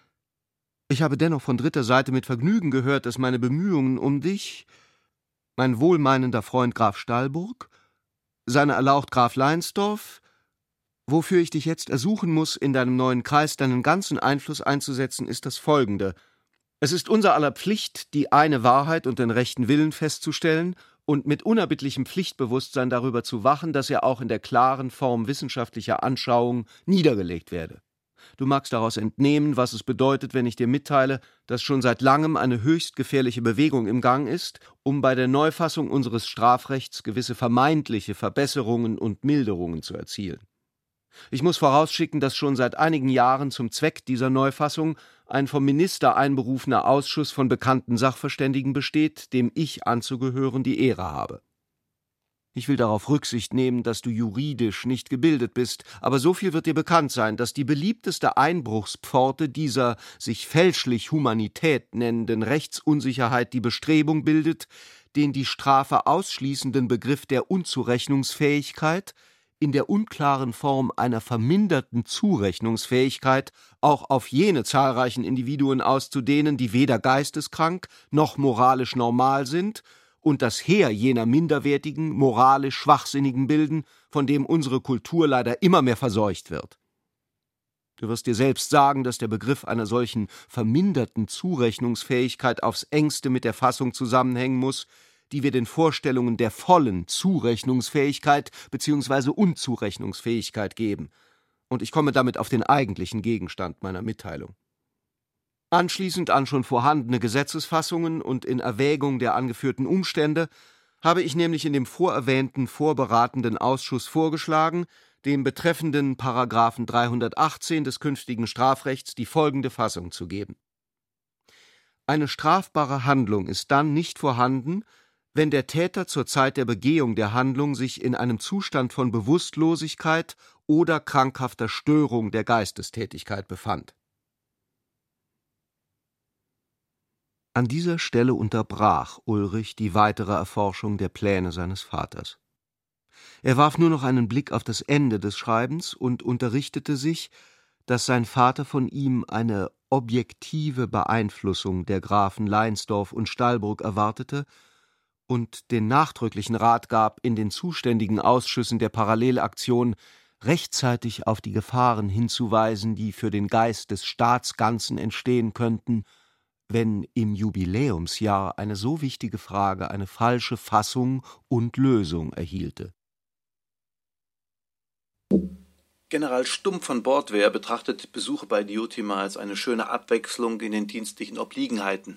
Ich habe dennoch von dritter Seite mit Vergnügen gehört, dass meine Bemühungen um dich, mein wohlmeinender Freund Graf Stallburg, seine Erlaucht Graf Leinsdorf, wofür ich dich jetzt ersuchen muss, in deinem neuen Kreis deinen ganzen Einfluss einzusetzen, ist das folgende. Es ist unser aller Pflicht, die eine Wahrheit und den rechten Willen festzustellen und mit unerbittlichem Pflichtbewusstsein darüber zu wachen, dass er auch in der klaren Form wissenschaftlicher Anschauung niedergelegt werde. Du magst daraus entnehmen, was es bedeutet, wenn ich dir mitteile, dass schon seit langem eine höchst gefährliche Bewegung im Gang ist, um bei der Neufassung unseres Strafrechts gewisse vermeintliche Verbesserungen und Milderungen zu erzielen. Ich muss vorausschicken, dass schon seit einigen Jahren zum Zweck dieser Neufassung ein vom Minister einberufener Ausschuss von bekannten Sachverständigen besteht, dem ich anzugehören die Ehre habe. Ich will darauf Rücksicht nehmen, dass du juridisch nicht gebildet bist, aber so viel wird dir bekannt sein, dass die beliebteste Einbruchspforte dieser sich fälschlich Humanität nennenden Rechtsunsicherheit die Bestrebung bildet, den die Strafe ausschließenden Begriff der Unzurechnungsfähigkeit in der unklaren Form einer verminderten Zurechnungsfähigkeit auch auf jene zahlreichen Individuen auszudehnen, die weder geisteskrank noch moralisch normal sind, und das Heer jener minderwertigen, moralisch Schwachsinnigen bilden, von dem unsere Kultur leider immer mehr verseucht wird. Du wirst dir selbst sagen, dass der Begriff einer solchen verminderten Zurechnungsfähigkeit aufs engste mit der Fassung zusammenhängen muss, die wir den Vorstellungen der vollen Zurechnungsfähigkeit bzw. Unzurechnungsfähigkeit geben. Und ich komme damit auf den eigentlichen Gegenstand meiner Mitteilung. Anschließend an schon vorhandene Gesetzesfassungen und in Erwägung der angeführten Umstände habe ich nämlich in dem vorerwähnten vorberatenden Ausschuss vorgeschlagen, dem betreffenden Paragraphen dreihundertachtzehn des künftigen Strafrechts die folgende Fassung zu geben. Eine strafbare Handlung ist dann nicht vorhanden, wenn der Täter zur Zeit der Begehung der Handlung sich in einem Zustand von Bewusstlosigkeit oder krankhafter Störung der Geistestätigkeit befand. An dieser Stelle unterbrach Ulrich die weitere Erforschung der Pläne seines Vaters. Er warf nur noch einen Blick auf das Ende des Schreibens und unterrichtete sich, dass sein Vater von ihm eine objektive Beeinflussung der Grafen Leinsdorf und Stahlburg erwartete und den nachdrücklichen Rat gab, in den zuständigen Ausschüssen der Parallelaktion rechtzeitig auf die Gefahren hinzuweisen, die für den Geist des Staatsganzen entstehen könnten, wenn im Jubiläumsjahr eine so wichtige Frage eine falsche Fassung und Lösung erhielte. General Stumpf von Bordwehr betrachtet Besuche bei Diotima als eine schöne Abwechslung in den dienstlichen Obliegenheiten.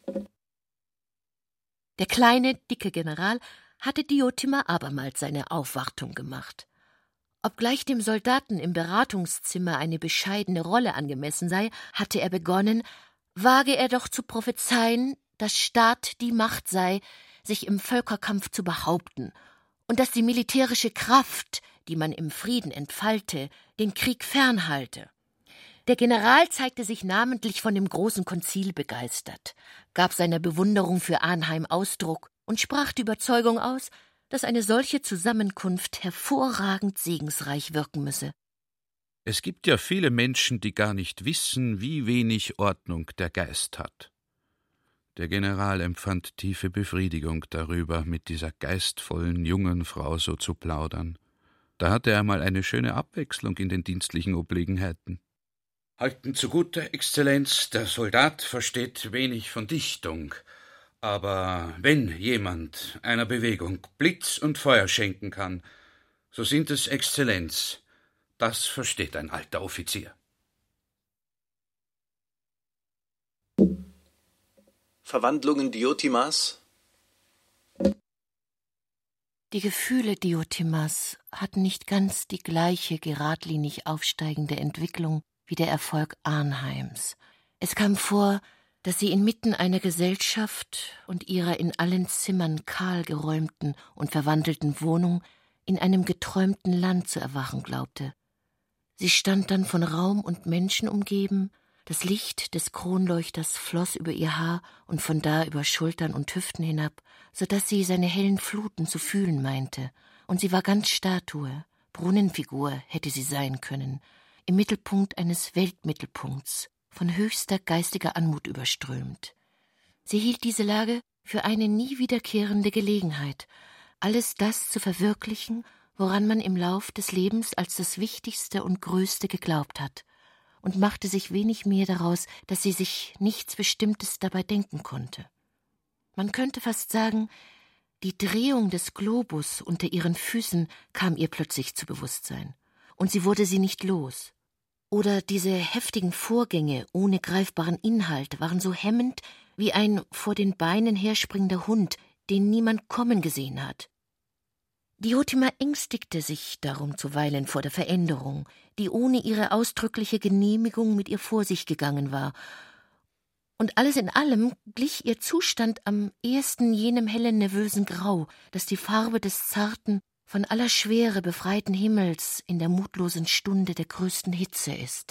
Der kleine, dicke General hatte Diotima abermals seine Aufwartung gemacht. Obgleich dem Soldaten im Beratungszimmer eine bescheidene Rolle angemessen sei, hatte er begonnen, wage er doch zu prophezeien, dass Staat die Macht sei, sich im Völkerkampf zu behaupten und dass die militärische Kraft, die man im Frieden entfalte, den Krieg fernhalte. Der General zeigte sich namentlich von dem großen Konzil begeistert, gab seiner Bewunderung für Arnheim Ausdruck und sprach die Überzeugung aus, dass eine solche Zusammenkunft hervorragend segensreich wirken müsse. Es gibt ja viele Menschen, die gar nicht wissen, wie wenig Ordnung der Geist hat. Der General empfand tiefe Befriedigung darüber, mit dieser geistvollen jungen Frau so zu plaudern. Da hatte er mal eine schöne Abwechslung in den dienstlichen Obliegenheiten. Halten zugute, Exzellenz, der Soldat versteht wenig von Dichtung. Aber wenn jemand einer Bewegung Blitz und Feuer schenken kann, so sind es Exzellenz. Das versteht ein alter Offizier. Verwandlungen Diotimas. Die Gefühle Diotimas hatten nicht ganz die gleiche geradlinig aufsteigende Entwicklung wie der Erfolg Arnheims. Es kam vor, dass sie inmitten einer Gesellschaft und ihrer in allen Zimmern kahl geräumten und verwandelten Wohnung in einem geträumten Land zu erwachen glaubte. Sie stand dann von Raum und Menschen umgeben, das Licht des Kronleuchters floss über ihr Haar und von da über Schultern und Hüften hinab, so daß sie seine hellen Fluten zu fühlen meinte, und sie war ganz Statue, Brunnenfigur hätte sie sein können, im Mittelpunkt eines Weltmittelpunkts, von höchster geistiger Anmut überströmt. Sie hielt diese Lage für eine nie wiederkehrende Gelegenheit, alles das zu verwirklichen, woran man im Lauf des Lebens als das Wichtigste und Größte geglaubt hat, und machte sich wenig mehr daraus, dass sie sich nichts Bestimmtes dabei denken konnte. Man könnte fast sagen, die Drehung des Globus unter ihren Füßen kam ihr plötzlich zu Bewusstsein, und sie wurde sie nicht los. Oder diese heftigen Vorgänge ohne greifbaren Inhalt waren so hemmend wie ein vor den Beinen herspringender Hund, den niemand kommen gesehen hat. Diotima ängstigte sich darum zuweilen vor der Veränderung, die ohne ihre ausdrückliche Genehmigung mit ihr vor sich gegangen war. Und alles in allem glich ihr Zustand am ehesten jenem hellen, nervösen Grau, das die Farbe des zarten, von aller Schwere befreiten Himmels in der mutlosen Stunde der größten Hitze ist.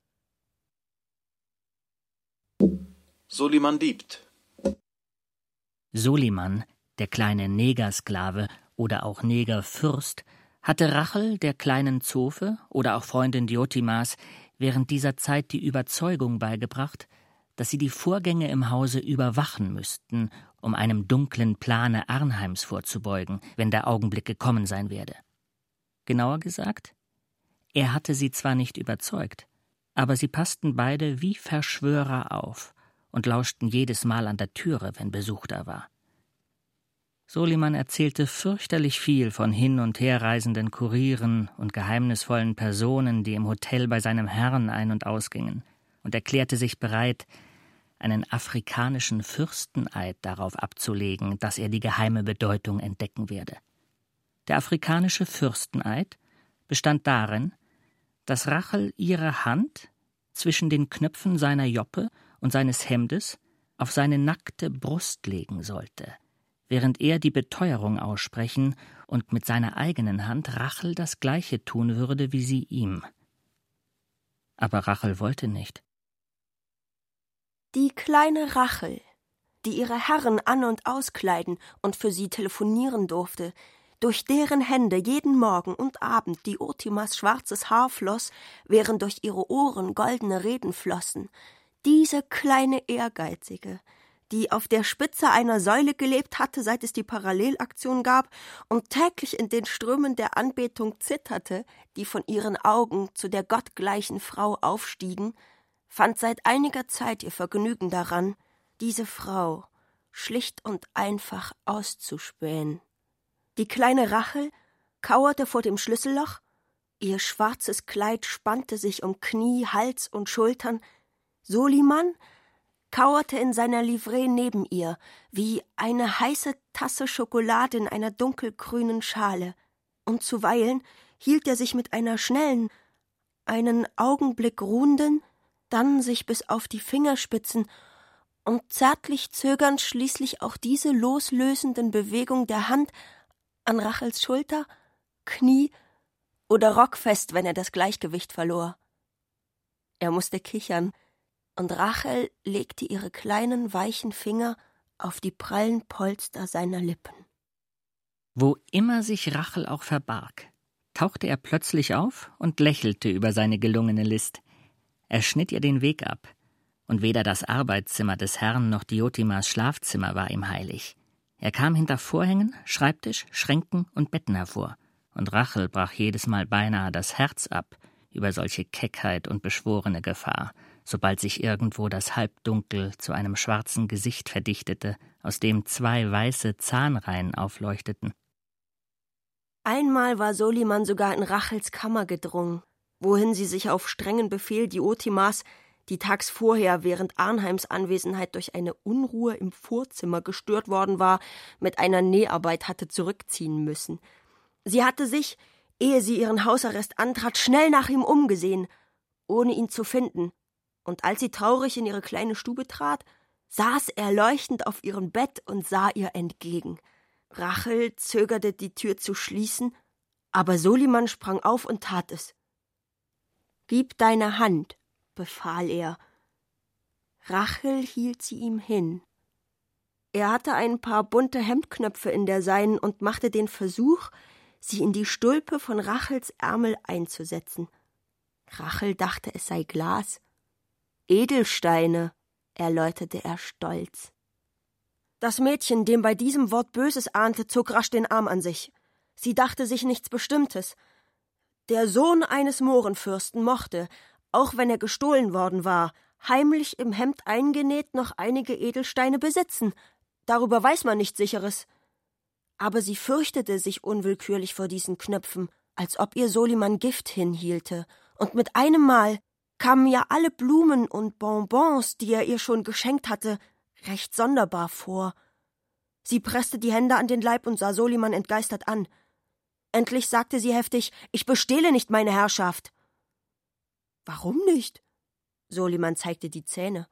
Soliman diebt. Soliman, der kleine Negersklave oder auch Negerfürst, hatte Rachel, der kleinen Zofe oder auch Freundin Diotimas, während dieser Zeit die Überzeugung beigebracht, dass sie die Vorgänge im Hause überwachen müssten, um einem dunklen Plane Arnheims vorzubeugen, wenn der Augenblick gekommen sein werde. Genauer gesagt, er hatte sie zwar nicht überzeugt, aber sie passten beide wie Verschwörer auf und lauschten jedes Mal an der Türe, wenn Besuch da war. Soliman erzählte fürchterlich viel von hin- und herreisenden Kurieren und geheimnisvollen Personen, die im Hotel bei seinem Herrn ein- und ausgingen, und erklärte sich bereit, einen afrikanischen Fürsteneid darauf abzulegen, dass er die geheime Bedeutung entdecken werde. Der afrikanische Fürsteneid bestand darin, dass Rachel ihre Hand zwischen den Knöpfen seiner Joppe und seines Hemdes auf seine nackte Brust legen sollte, während er die Beteuerung aussprechen und mit seiner eigenen Hand Rachel das Gleiche tun würde wie sie ihm. Aber Rachel wollte nicht. Die kleine Rachel, die ihre Herren an- und auskleiden und für sie telefonieren durfte, durch deren Hände jeden Morgen und Abend Diotimas schwarzes Haar floss, während durch ihre Ohren goldene Reden flossen. Diese kleine Ehrgeizige, die auf der Spitze einer Säule gelebt hatte, seit es die Parallelaktion gab, und täglich in den Strömen der Anbetung zitterte, die von ihren Augen zu der gottgleichen Frau aufstiegen, fand seit einiger Zeit ihr Vergnügen daran, diese Frau schlicht und einfach auszuspähen. Die kleine Rachel kauerte vor dem Schlüsselloch, ihr schwarzes Kleid spannte sich um Knie, Hals und Schultern. Soliman kauerte in seiner Livree neben ihr, wie eine heiße Tasse Schokolade in einer dunkelgrünen Schale, und zuweilen hielt er sich mit einer schnellen, einen Augenblick ruhenden, dann sich bis auf die Fingerspitzen und zärtlich zögernd schließlich auch diese loslösenden Bewegung der Hand an Rachels Schulter, Knie oder Rock fest, wenn er das Gleichgewicht verlor. Er musste kichern, und Rachel legte ihre kleinen, weichen Finger auf die prallen Polster seiner Lippen. Wo immer sich Rachel auch verbarg, tauchte er plötzlich auf und lächelte über seine gelungene List. Er schnitt ihr den Weg ab, und weder das Arbeitszimmer des Herrn noch Diotimas Schlafzimmer war ihm heilig. Er kam hinter Vorhängen, Schreibtisch, Schränken und Betten hervor, und Rachel brach jedes Mal beinahe das Herz ab über solche Keckheit und beschworene Gefahr, sobald sich irgendwo das Halbdunkel zu einem schwarzen Gesicht verdichtete, aus dem zwei weiße Zahnreihen aufleuchteten. Einmal war Soliman sogar in Rachels Kammer gedrungen, wohin sie sich auf strengen Befehl Diotimas, die tags vorher während Arnheims Anwesenheit durch eine Unruhe im Vorzimmer gestört worden war, mit einer Näharbeit hatte zurückziehen müssen. Sie hatte sich, ehe sie ihren Hausarrest antrat, schnell nach ihm umgesehen, ohne ihn zu finden, und als sie traurig in ihre kleine Stube trat, saß er leuchtend auf ihrem Bett und sah ihr entgegen. Rachel zögerte, die Tür zu schließen, aber Soliman sprang auf und tat es. »Gib deine Hand«, befahl er. Rachel hielt sie ihm hin. Er hatte ein paar bunte Hemdknöpfe in der seinen und machte den Versuch, sie in die Stulpe von Rachels Ärmel einzusetzen. Rachel dachte, es sei Glas. »Edelsteine«, erläuterte er stolz. Das Mädchen, dem bei diesem Wort Böses ahnte, zog rasch den Arm an sich. Sie dachte sich nichts Bestimmtes. Der Sohn eines Mohrenfürsten mochte, auch wenn er gestohlen worden war, heimlich im Hemd eingenäht noch einige Edelsteine besitzen. Darüber weiß man nichts Sicheres. Aber sie fürchtete sich unwillkürlich vor diesen Knöpfen, als ob ihr Soliman Gift hinhielte, und mit einem Mal kamen ja alle Blumen und Bonbons, die er ihr schon geschenkt hatte, recht sonderbar vor. Sie presste die Hände an den Leib und sah Soliman entgeistert an. Endlich sagte sie heftig: »Ich bestehle nicht, meine Herrschaft.« »Warum nicht?« Soliman zeigte die Zähne.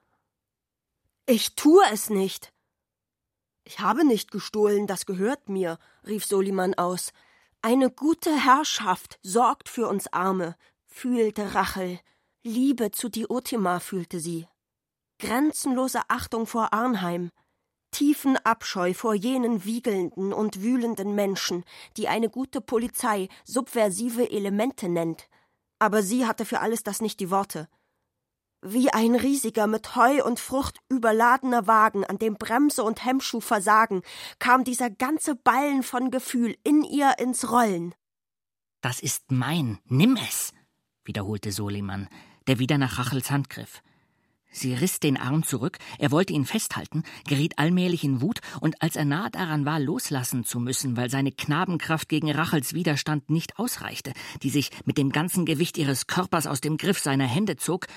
»Ich tue es nicht.« »Ich habe nicht gestohlen, das gehört mir«, rief Soliman aus. »Eine gute Herrschaft sorgt für uns Arme«, fühlte Rachel. Liebe zu Diotima fühlte sie. Grenzenlose Achtung vor Arnheim. Tiefen Abscheu vor jenen wiegelnden und wühlenden Menschen, die eine gute Polizei subversive Elemente nennt. Aber sie hatte für alles das nicht die Worte. Wie ein riesiger, mit Heu und Frucht überladener Wagen, an dem Bremse und Hemmschuh versagen, kam dieser ganze Ballen von Gefühl in ihr ins Rollen. »Das ist mein, nimm es«, wiederholte Soliman, der wieder nach Rachels Hand griff. Sie riss den Arm zurück, er wollte ihn festhalten, geriet allmählich in Wut, und als er nahe daran war, loslassen zu müssen, weil seine Knabenkraft gegen Rachels Widerstand nicht ausreichte, die sich mit dem ganzen Gewicht ihres Körpers aus dem Griff seiner Hände zog,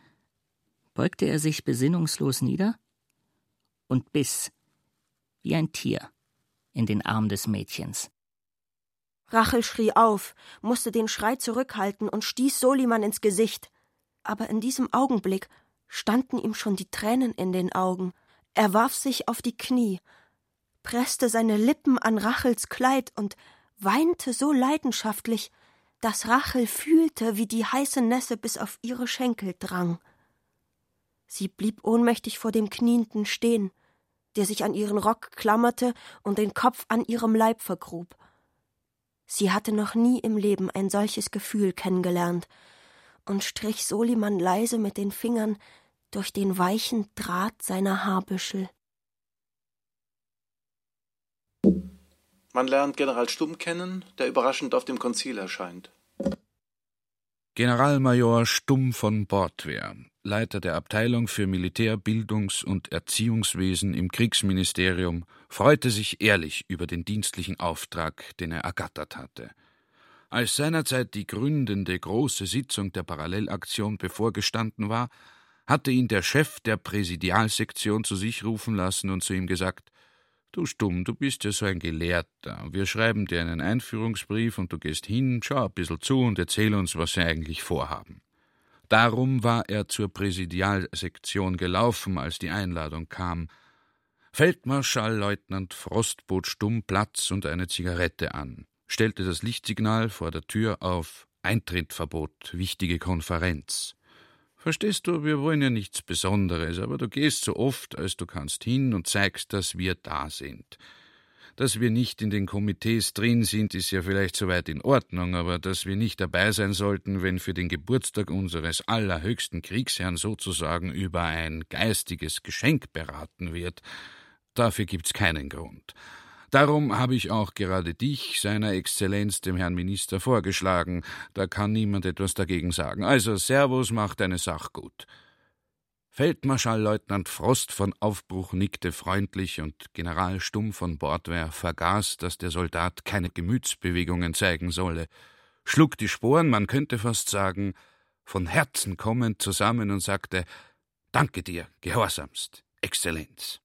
beugte er sich besinnungslos nieder und biss, wie ein Tier, in den Arm des Mädchens. Rachel schrie auf, musste den Schrei zurückhalten und stieß Soliman ins Gesicht. Aber in diesem Augenblick standen ihm schon die Tränen in den Augen. Er warf sich auf die Knie, presste seine Lippen an Rachels Kleid und weinte so leidenschaftlich, dass Rachel fühlte, wie die heiße Nässe bis auf ihre Schenkel drang. Sie blieb ohnmächtig vor dem Knienden stehen, der sich an ihren Rock klammerte und den Kopf an ihrem Leib vergrub. Sie hatte noch nie im Leben ein solches Gefühl kennengelernt und strich Soliman leise mit den Fingern durch den weichen Draht seiner Haarbüschel. Man lernt General Stumm kennen, der überraschend auf dem Konzil erscheint. Generalmajor Stumm von Bordwehr, Leiter der Abteilung für Militär-, Bildungs- und Erziehungswesen im Kriegsministerium, freute sich ehrlich über den dienstlichen Auftrag, den er ergattert hatte. Als seinerzeit die gründende große Sitzung der Parallelaktion bevorgestanden war, hatte ihn der Chef der Präsidialsektion zu sich rufen lassen und zu ihm gesagt: »Du Stumm, du bist ja so ein Gelehrter. Wir schreiben dir einen Einführungsbrief und du gehst hin, schau ein bisschen zu und erzähl uns, was wir eigentlich vorhaben.« Darum war er zur Präsidialsektion gelaufen, als die Einladung kam. Feldmarschallleutnant Frost bot Stumm Platz und eine Zigarette an, stellte das Lichtsignal vor der Tür auf: Eintrittverbot, wichtige Konferenz. »Verstehst du, wir wollen ja nichts Besonderes, aber du gehst so oft, als du kannst, hin und zeigst, dass wir da sind. Dass wir nicht in den Komitees drin sind, ist ja vielleicht soweit in Ordnung, aber dass wir nicht dabei sein sollten, wenn für den Geburtstag unseres allerhöchsten Kriegsherrn sozusagen über ein geistiges Geschenk beraten wird, dafür gibt's keinen Grund. Darum habe ich auch gerade dich, seiner Exzellenz, dem Herrn Minister, vorgeschlagen. Da kann niemand etwas dagegen sagen. Also, Servus, mach deine Sache gut.« Feldmarschallleutnant Frost von Aufbruch nickte freundlich und General Stumm von Bordwehr vergaß, dass der Soldat keine Gemütsbewegungen zeigen solle, schlug die Sporen, man könnte fast sagen, von Herzen kommend zusammen und sagte: »Danke dir, gehorsamst, Exzellenz.«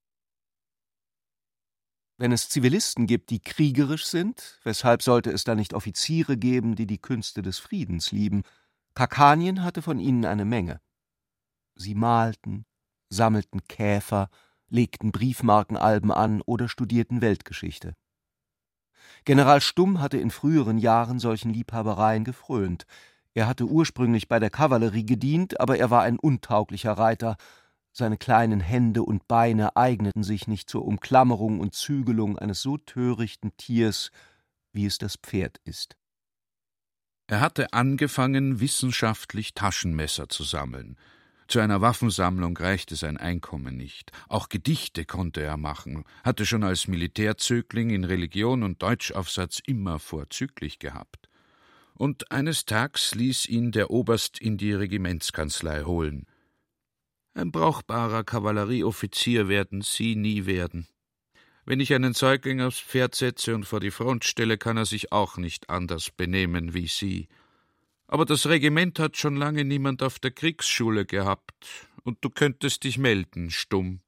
Wenn es Zivilisten gibt, die kriegerisch sind, weshalb sollte es da nicht Offiziere geben, die die Künste des Friedens lieben? Kakanien hatte von ihnen eine Menge. Sie malten, sammelten Käfer, legten Briefmarkenalben an oder studierten Weltgeschichte. General Stumm hatte in früheren Jahren solchen Liebhabereien gefrönt. Er hatte ursprünglich bei der Kavallerie gedient, aber er war ein untauglicher Reiter. Seine kleinen Hände und Beine eigneten sich nicht zur Umklammerung und Zügelung eines so törichten Tiers, wie es das Pferd ist. Er hatte angefangen, wissenschaftlich Taschenmesser zu sammeln. Zu einer Waffensammlung reichte sein Einkommen nicht. Auch Gedichte konnte er machen, hatte schon als Militärzögling in Religion und Deutschaufsatz immer vorzüglich gehabt. Und eines Tags ließ ihn der Oberst in die Regimentskanzlei holen. »Ein brauchbarer Kavallerieoffizier werden Sie nie werden. Wenn ich einen Säugling aufs Pferd setze und vor die Front stelle, kann er sich auch nicht anders benehmen wie Sie. Aber das Regiment hat schon lange niemand auf der Kriegsschule gehabt, und du könntest dich melden, Stumm.«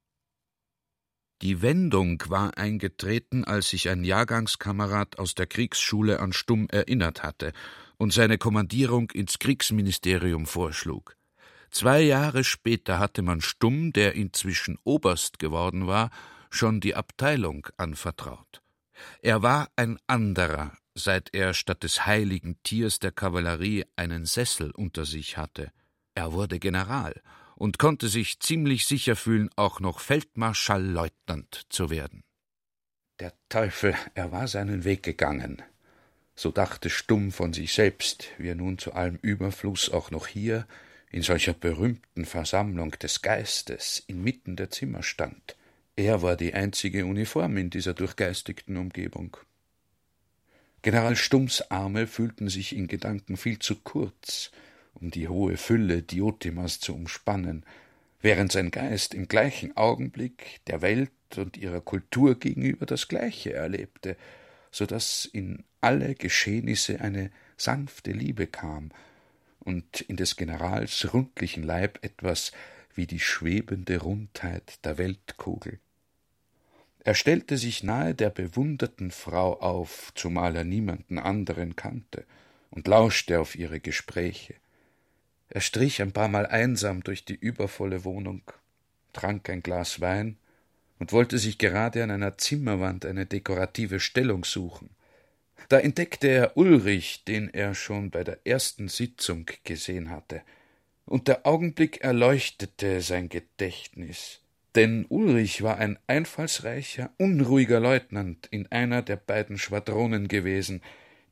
Die Wendung war eingetreten, als sich ein Jahrgangskamerad aus der Kriegsschule an Stumm erinnert hatte und seine Kommandierung ins Kriegsministerium vorschlug. Zwei Jahre später hatte man Stumm, der inzwischen Oberst geworden war, schon die Abteilung anvertraut. Er war ein anderer, seit er statt des heiligen Tiers der Kavallerie einen Sessel unter sich hatte. Er wurde General und konnte sich ziemlich sicher fühlen, auch noch Feldmarschallleutnant zu werden. Der Teufel, er war seinen Weg gegangen. So dachte Stumm von sich selbst, wie er nun zu allem Überfluss auch noch hier, in solcher berühmten Versammlung des Geistes, inmitten der Zimmer stand. Er war die einzige Uniform in dieser durchgeistigten Umgebung. General Stumms Arme fühlten sich in Gedanken viel zu kurz, um die hohe Fülle Diotimas zu umspannen, während sein Geist im gleichen Augenblick der Welt und ihrer Kultur gegenüber das Gleiche erlebte, so daß in alle Geschehnisse eine sanfte Liebe kam und in des Generals rundlichen Leib etwas wie die schwebende Rundheit der Weltkugel. Er stellte sich nahe der bewunderten Frau auf, zumal er niemanden anderen kannte, und lauschte auf ihre Gespräche. Er strich ein paar Mal einsam durch die übervolle Wohnung, trank ein Glas Wein und wollte sich gerade an einer Zimmerwand eine dekorative Stellung suchen. Da entdeckte er Ulrich, den er schon bei der ersten Sitzung gesehen hatte, und der Augenblick erleuchtete sein Gedächtnis. Denn Ulrich war ein einfallsreicher, unruhiger Leutnant in einer der beiden Schwadronen gewesen,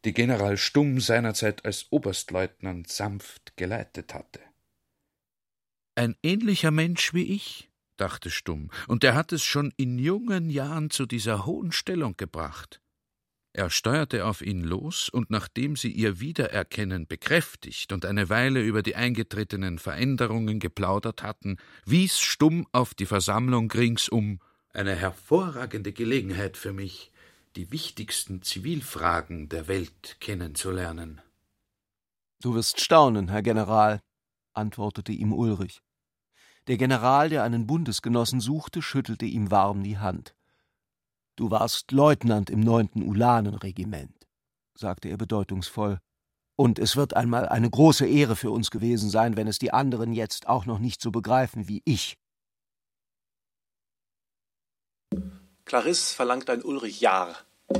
die General Stumm seinerzeit als Oberstleutnant sanft geleitet hatte. Ein ähnlicher Mensch wie ich, dachte Stumm, und er hat es schon in jungen Jahren zu dieser hohen Stellung gebracht. Er steuerte auf ihn los, und nachdem sie ihr Wiedererkennen bekräftigt und eine Weile über die eingetretenen Veränderungen geplaudert hatten, wies Stumm auf die Versammlung ringsum: »Eine hervorragende Gelegenheit für mich, die wichtigsten Zivilfragen der Welt kennenzulernen.« »Du wirst staunen, Herr General«, antwortete ihm Ulrich. Der General, der einen Bundesgenossen suchte, schüttelte ihm warm die Hand. »Du warst Leutnant im neunten Ulanenregiment«, sagte er bedeutungsvoll, »und es wird einmal eine große Ehre für uns gewesen sein, wenn es die anderen jetzt auch noch nicht so begreifen wie ich.« Clarisse verlangt ein Ulrich Jahr.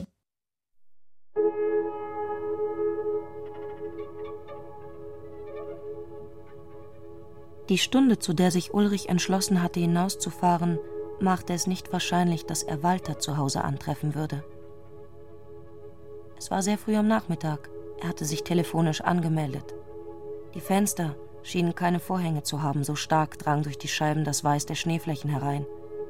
Die Stunde, zu der sich Ulrich entschlossen hatte, hinauszufahren, machte es nicht wahrscheinlich, dass er Walter zu Hause antreffen würde. Es war sehr früh am Nachmittag. Er hatte sich telefonisch angemeldet. Die Fenster schienen keine Vorhänge zu haben, so stark drang durch die Scheiben das Weiß der Schneeflächen herein.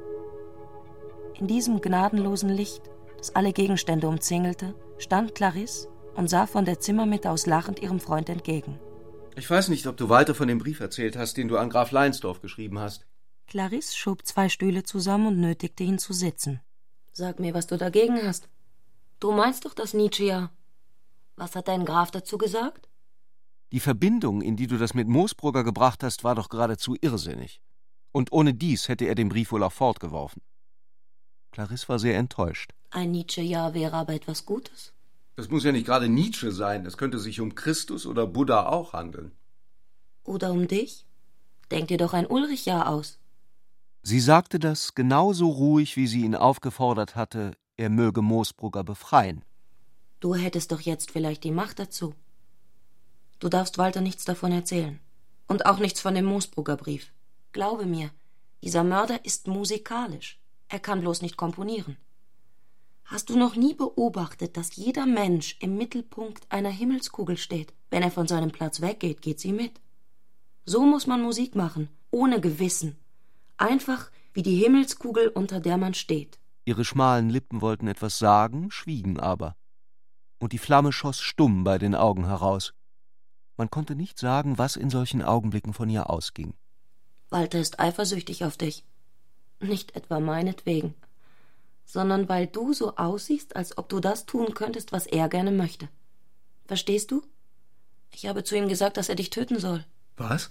In diesem gnadenlosen Licht, das alle Gegenstände umzingelte, stand Clarisse und sah von der Zimmermitte aus lachend ihrem Freund entgegen. »Ich weiß nicht, ob du Walter von dem Brief erzählt hast, den du an Graf Leinsdorf geschrieben hast.« Clarisse schob zwei Stühle zusammen und nötigte ihn zu sitzen. »Sag mir, was du dagegen hast. Du meinst doch das Nietzsche ja. Was hat dein Graf dazu gesagt?« »Die Verbindung, in die du das mit Moosbrugger gebracht hast, war doch geradezu irrsinnig. Und ohne dies hätte er den Brief wohl auch fortgeworfen.« Clarisse war sehr enttäuscht. »Ein Nietzsche-Ja wäre aber etwas Gutes.« »Das muss ja nicht gerade Nietzsche sein. Es könnte sich um Christus oder Buddha auch handeln.« »Oder um dich? Denk dir doch ein Ulrich-Ja aus.« Sie sagte das genauso ruhig, wie sie ihn aufgefordert hatte, er möge Moosbrugger befreien. »Du hättest doch jetzt vielleicht die Macht dazu. Du darfst Walter nichts davon erzählen. Und auch nichts von dem Moosbrugger Brief. Glaube mir, dieser Mörder ist musikalisch. Er kann bloß nicht komponieren. Hast du noch nie beobachtet, dass jeder Mensch im Mittelpunkt einer Himmelskugel steht? Wenn er von seinem Platz weggeht, geht sie mit. So muss man Musik machen, ohne Gewissen. Einfach wie die Himmelskugel, unter der man steht.« Ihre schmalen Lippen wollten etwas sagen, schwiegen aber. Und die Flamme schoss stumm bei den Augen heraus. Man konnte nicht sagen, was in solchen Augenblicken von ihr ausging. »Walter ist eifersüchtig auf dich. Nicht etwa meinetwegen, sondern weil du so aussiehst, als ob du das tun könntest, was er gerne möchte. Verstehst du? Ich habe zu ihm gesagt, dass er dich töten soll.« »Was?«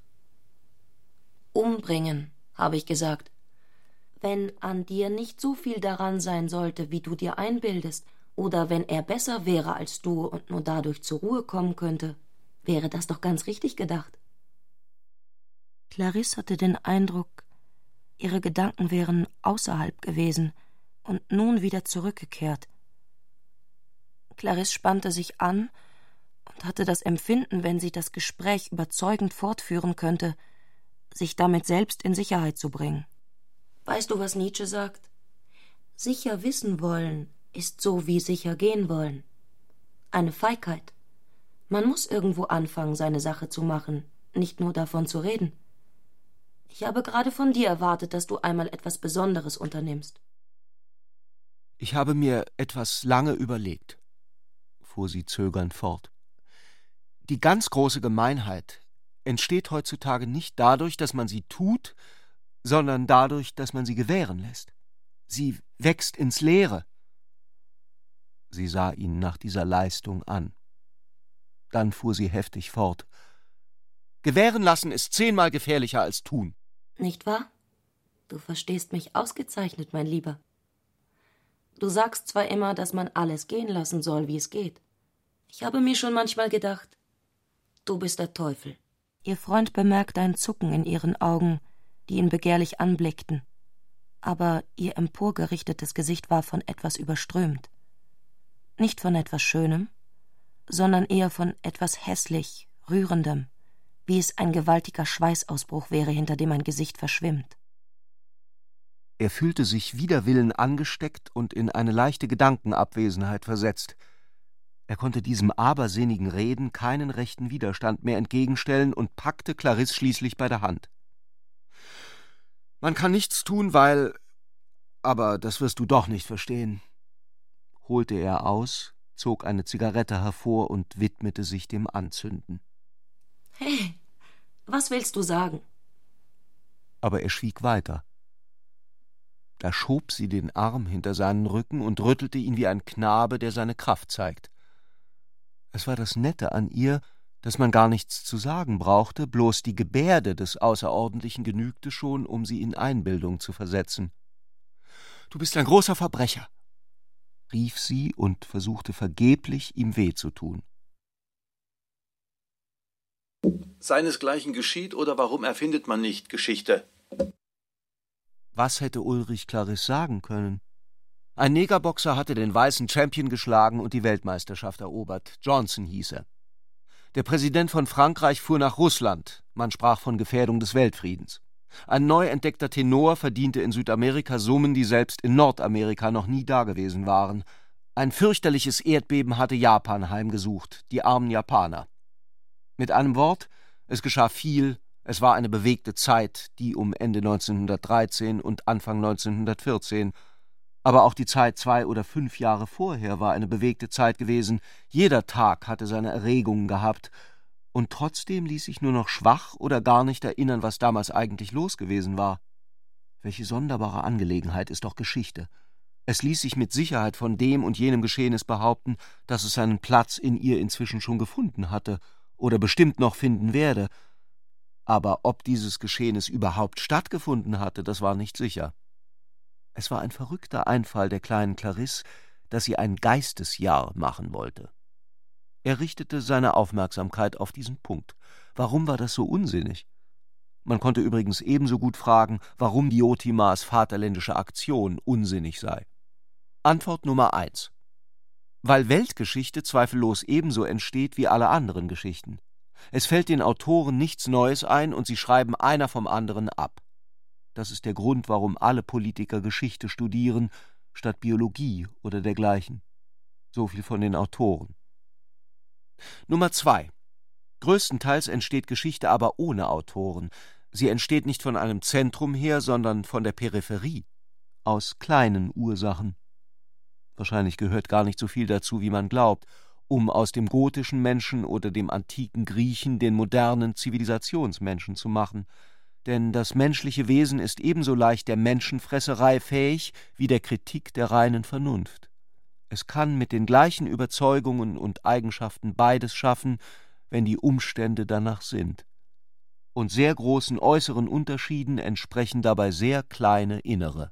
»Umbringen«, habe ich gesagt. Wenn an dir nicht so viel daran sein sollte, wie du dir einbildest, oder wenn er besser wäre als du und nur dadurch zur Ruhe kommen könnte, wäre das doch ganz richtig gedacht.« Clarisse hatte den Eindruck, ihre Gedanken wären außerhalb gewesen und nun wieder zurückgekehrt. Clarisse spannte sich an und hatte das Empfinden, wenn sie das Gespräch überzeugend fortführen könnte, sich damit selbst in Sicherheit zu bringen. »Weißt du, was Nietzsche sagt? Sicher wissen wollen ist so wie sicher gehen wollen. Eine Feigheit. Man muss irgendwo anfangen, seine Sache zu machen, nicht nur davon zu reden. Ich habe gerade von dir erwartet, dass du einmal etwas Besonderes unternimmst.« »Ich habe mir etwas lange überlegt«, fuhr sie zögernd fort. »Die ganz große Gemeinheit entsteht heutzutage nicht dadurch, dass man sie tut, sondern dadurch, dass man sie gewähren lässt. Sie wächst ins Leere.« Sie sah ihn nach dieser Leistung an. Dann fuhr sie heftig fort. »Gewähren lassen ist zehnmal gefährlicher als tun.« »Nicht wahr? Du verstehst mich ausgezeichnet, mein Lieber. Du sagst zwar immer, dass man alles gehen lassen soll, wie es geht. Ich habe mir schon manchmal gedacht, du bist der Teufel.« Ihr Freund bemerkte ein Zucken in ihren Augen, die ihn begehrlich anblickten. Aber ihr emporgerichtetes Gesicht war von etwas überströmt. Nicht von etwas Schönem, sondern eher von etwas hässlich, Rührendem, wie es ein gewaltiger Schweißausbruch wäre, hinter dem ein Gesicht verschwimmt. Er fühlte sich wider Willen angesteckt und in eine leichte Gedankenabwesenheit versetzt. Er konnte diesem abersinnigen Reden keinen rechten Widerstand mehr entgegenstellen und packte Clarisse schließlich bei der Hand. »Man kann nichts tun, weil... aber das wirst du doch nicht verstehen«, holte er aus, zog eine Zigarette hervor und widmete sich dem Anzünden. »Hey, was willst du sagen?« Aber er schwieg weiter. Da schob sie den Arm hinter seinen Rücken und rüttelte ihn wie ein Knabe, der seine Kraft zeigt. Es war das Nette an ihr, dass man gar nichts zu sagen brauchte, bloß die Gebärde des Außerordentlichen genügte schon, um sie in Einbildung zu versetzen. »Du bist ein großer Verbrecher«, rief sie und versuchte vergeblich, ihm weh zu tun. Seinesgleichen geschieht, oder warum erfindet man nicht Geschichte? Was hätte Ulrich Clarisse sagen können? Ein Negerboxer hatte den weißen Champion geschlagen und die Weltmeisterschaft erobert. Johnson hieß er. Der Präsident von Frankreich fuhr nach Russland. Man sprach von Gefährdung des Weltfriedens. Ein neu entdeckter Tenor verdiente in Südamerika Summen, die selbst in Nordamerika noch nie dagewesen waren. Ein fürchterliches Erdbeben hatte Japan heimgesucht, die armen Japaner. Mit einem Wort, es geschah viel, es war eine bewegte Zeit, die um Ende neunzehnhundertdreizehn und Anfang neunzehnhundertvierzehn. Aber auch die Zeit zwei oder fünf Jahre vorher war eine bewegte Zeit gewesen. Jeder Tag hatte seine Erregungen gehabt. Und trotzdem ließ sich nur noch schwach oder gar nicht erinnern, was damals eigentlich los gewesen war. Welche sonderbare Angelegenheit ist doch Geschichte. Es ließ sich mit Sicherheit von dem und jenem Geschehnis behaupten, dass es seinen Platz in ihr inzwischen schon gefunden hatte oder bestimmt noch finden werde. Aber ob dieses Geschehnis überhaupt stattgefunden hatte, das war nicht sicher. Es war ein verrückter Einfall der kleinen Clarisse, dass sie ein Geistesjahr machen wollte. Er richtete seine Aufmerksamkeit auf diesen Punkt. Warum war das so unsinnig? Man konnte übrigens ebenso gut fragen, warum Diotimas vaterländische Aktion unsinnig sei. Antwort Nummer eins. Weil Weltgeschichte zweifellos ebenso entsteht wie alle anderen Geschichten. Es fällt den Autoren nichts Neues ein und sie schreiben einer vom anderen ab. Das ist der Grund, warum alle Politiker Geschichte studieren, statt Biologie oder dergleichen. So viel von den Autoren. Nummer zwei. Größtenteils entsteht Geschichte aber ohne Autoren. Sie entsteht nicht von einem Zentrum her, sondern von der Peripherie, aus kleinen Ursachen. Wahrscheinlich gehört gar nicht so viel dazu, wie man glaubt, um aus dem gotischen Menschen oder dem antiken Griechen den modernen Zivilisationsmenschen zu machen. Denn das menschliche Wesen ist ebenso leicht der Menschenfresserei fähig wie der Kritik der reinen Vernunft. Es kann mit den gleichen Überzeugungen und Eigenschaften beides schaffen, wenn die Umstände danach sind. Und sehr großen äußeren Unterschieden entsprechen dabei sehr kleine innere.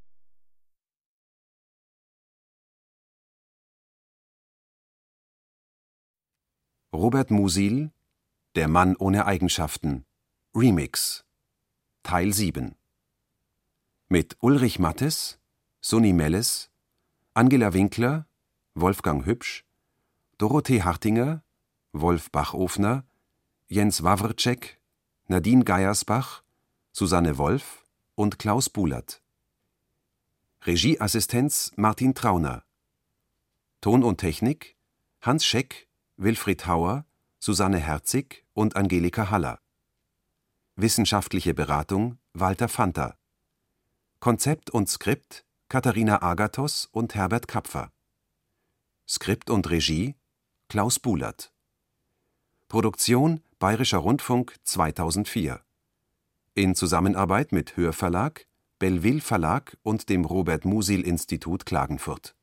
Robert Musil, Der Mann ohne Eigenschaften, Remix, Teil sieben. Mit Ulrich Mattes, Sunny Melles, Angela Winkler, Wolfgang Hübsch, Dorothee Hartinger, Wolf Bachofner, Jens Wawrcek, Nadine Geiersbach, Susanne Wolf und Klaus Buhlert. Regieassistenz Martin Trauner. Ton und Technik Hans Scheck, Wilfried Hauer, Susanne Herzig und Angelika Haller. Wissenschaftliche Beratung Walter Fanta. Konzept und Skript Katharina Agathos und Herbert Kapfer. Skript und Regie Klaus Buhlert. Produktion Bayerischer Rundfunk zweitausendvier. In Zusammenarbeit mit Hörverlag, Belleville Verlag und dem Robert Musil Institut Klagenfurt.